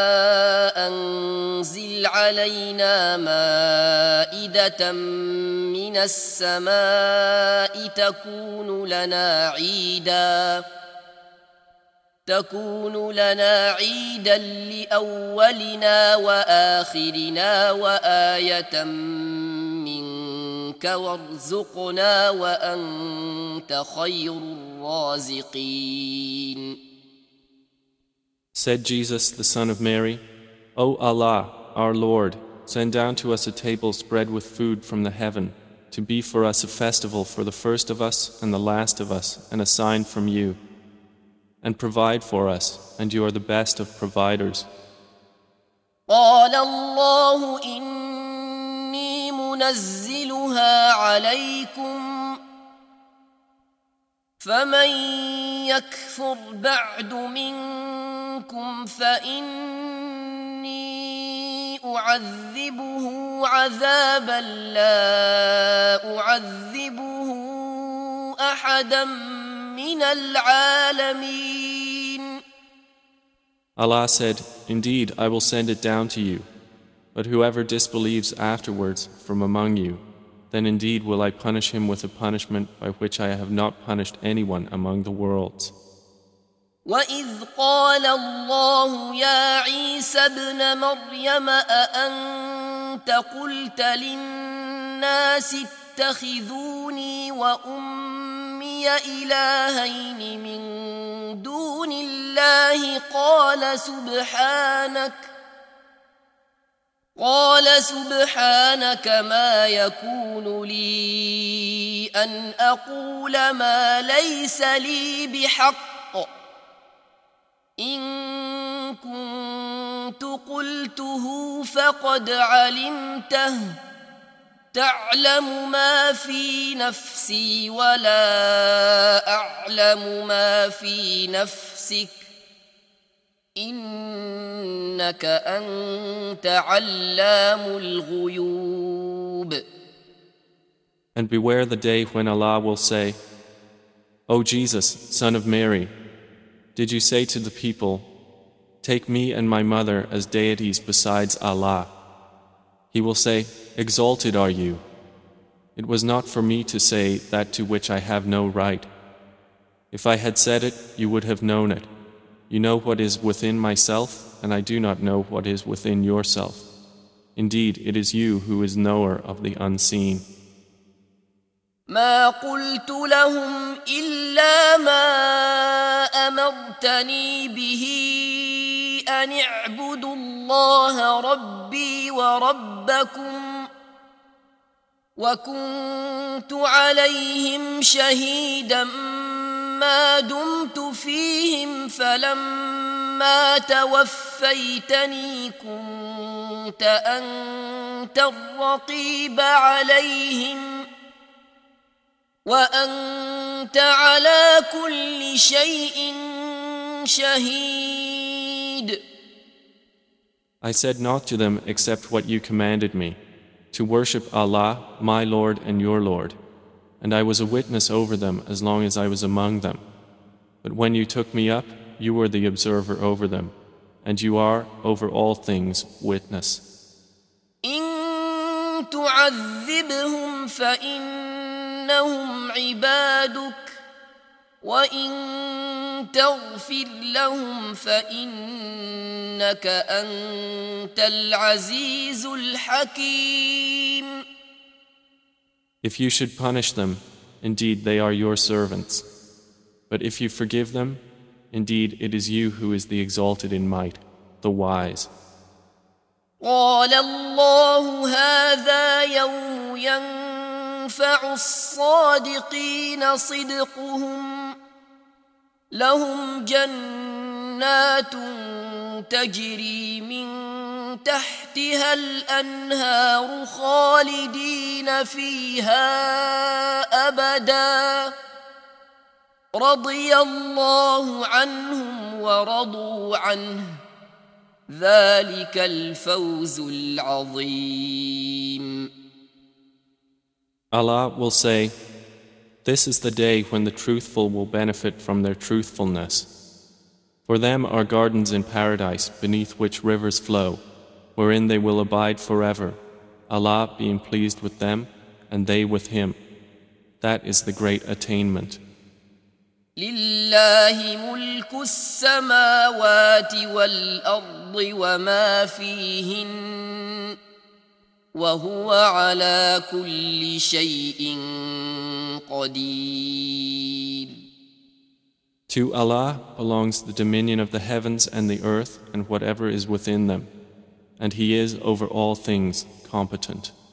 أنزل علينا مائدة من السماء تكون لنا عيدا لأولنا وآخرنا وآية منك وارزقنا وأنت خير الرازقين. Said Jesus, the son of Mary, "O Allah, our Lord, send down to us a table spread with food from the heaven, to be for us a festival for the first of us and the last of us, and a sign from you. And provide for us, and you are the best of providers." قال الله إني منزلها عليكم فمن يكفر بعد منكم فإني أعذبه عذابا لا أعذبه أحدا من العالمين. Allah said, "Indeed, I will send it down to you. But whoever disbelieves afterwards from among you, then indeed will I punish him with a punishment by which I have not punished anyone among the worlds." وَإِذْ قَالَ اللَّهُ يَا عِيسَى ابْنَ مَرْيَمَ أَأَنْتَ قُلْتَ لِلنَّاسِ اتَّخِذُونِي وَأُمِّيَ إِلَٰهَيْنِ مِن دُونِ اللَّهِ قال سبحانك ما يكون لي أن أقول ما ليس لي بحق إن كنت قلته فقد علمته تعلم ما في نفسي ولا أعلم ما في نفسك إنك أنت علام الغيوب. And beware the day when Allah will say, "O Jesus, son of Mary, did you say to the people, 'Take me and my mother as deities besides Allah?' He will say, 'Exalted are you. It was not for me to say that to which I have no right. If I had said it, you would have known it. You know what is within myself, and I do not know what is within yourself. Indeed, it is you who is knower of the unseen." ما قلت لهم إلا ما أمرتني به أن اعبدوا الله ربي وربكم وكنت عليهم شهيدا ما دمت فيهم فلما توفيتني كنت أنت الرقيب عليهم وأنت على كل شيء شهيد. I said not to them except what you commanded me, to worship Allah, my Lord and your Lord, and I was a witness over them as long as I was among them. But when you took me up, you were the observer over them, and you are, over all things, witness. إن تعذبهم فإنهم عبادك وإن تغفر لهم فإنك أنت العزيز الحكيم. If you should punish them, indeed they are your servants. But if you forgive them, indeed it is you who is the exalted in might, the wise. قال الله هذا يوم ينفع الصادقين صدقهم لهم جنات تجري من تحتها الأنهار خالدين فيها أبدا رضي الله عنهم ورضوا عنه ذلك الفوز العظيم. Allah will say, "This is the day when the truthful will benefit from their truthfulness. For them are gardens in paradise beneath which rivers flow, wherein they will abide forever, Allah being pleased with them and they with Him. That is the great attainment." لله ملك السماوات والأرض وما فيهن وهو على كل شيء قدير. To Allah belongs the dominion of the heavens and the earth and whatever is within them, and He is over all things competent.